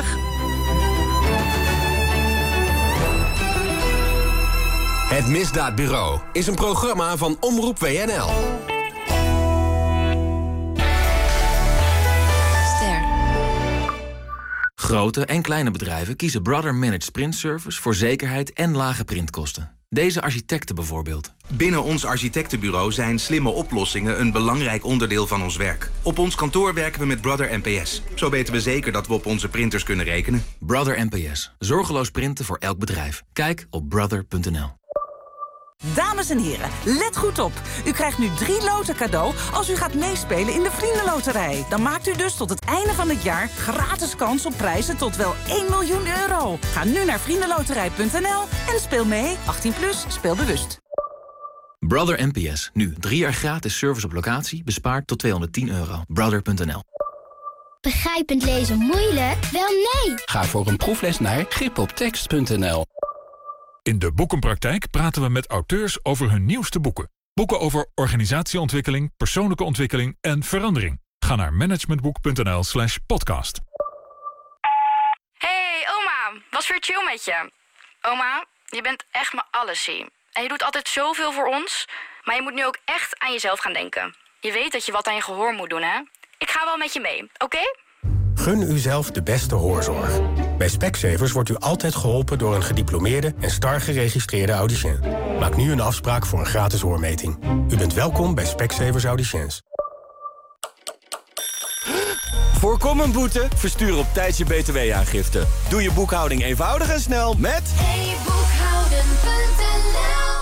Het Misdaadbureau is een programma van Omroep W N L. Ster. Grote en kleine bedrijven kiezen Brother Managed Print Service voor zekerheid en lage printkosten. Deze architecten bijvoorbeeld. Binnen ons architectenbureau zijn slimme oplossingen een belangrijk onderdeel van ons werk. Op ons kantoor werken we met Brother N P S. Zo weten we zeker dat we op onze printers kunnen rekenen. Brother N P S. Zorgeloos printen voor elk bedrijf. Kijk op brother punt n l. Dames en heren, let goed op. U krijgt nu drie loten cadeau als u gaat meespelen in de Vriendenloterij. Dan maakt u dus tot het einde van het jaar gratis kans op prijzen tot wel één miljoen euro. Ga nu naar vriendenloterij punt n l en speel mee. achttien plus, speel bewust. Brother N P S. Nu drie jaar gratis service op locatie. Bespaard tot tweehonderdtien euro. brother punt n l. Begrijpend lezen moeilijk? Wel nee! Ga voor een proefles naar gripoptekst punt n l. In de Boekenpraktijk praten we met auteurs over hun nieuwste boeken. Boeken over organisatieontwikkeling, persoonlijke ontwikkeling en verandering. Ga naar managementboek punt n l slash podcast. Hey oma, was weer chill met je. Oma, je bent echt mijn allesie. En je doet altijd zoveel voor ons. Maar je moet nu ook echt aan jezelf gaan denken. Je weet dat je wat aan je gehoor moet doen, hè? Ik ga wel met je mee, oké? Okay? Gun uzelf de beste hoorzorg. Bij Specsavers wordt u altijd geholpen door een gediplomeerde en star geregistreerde audiciën. Maak nu een afspraak voor een gratis hoormeting. U bent welkom bij Specsavers Audiciëns. Voorkom een boete, verstuur op tijd je B T W-aangifte. Doe je boekhouding eenvoudig en snel met e boekhouden punt n l.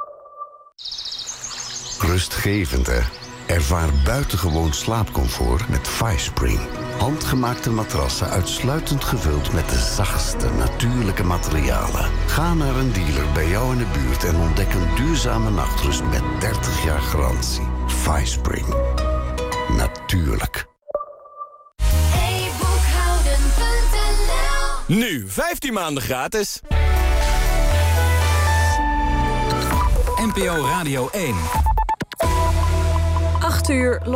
Rustgevend, hè? Ervaar buitengewoon slaapcomfort met FiveSpring. Handgemaakte matrassen uitsluitend gevuld met de zachtste natuurlijke materialen. Ga naar een dealer bij jou in de buurt en ontdek een duurzame nachtrust met dertig jaar garantie. FiveSpring. Natuurlijk. e boekhouden punt n l. nu vijftien maanden gratis. N P O Radio één. acht uur.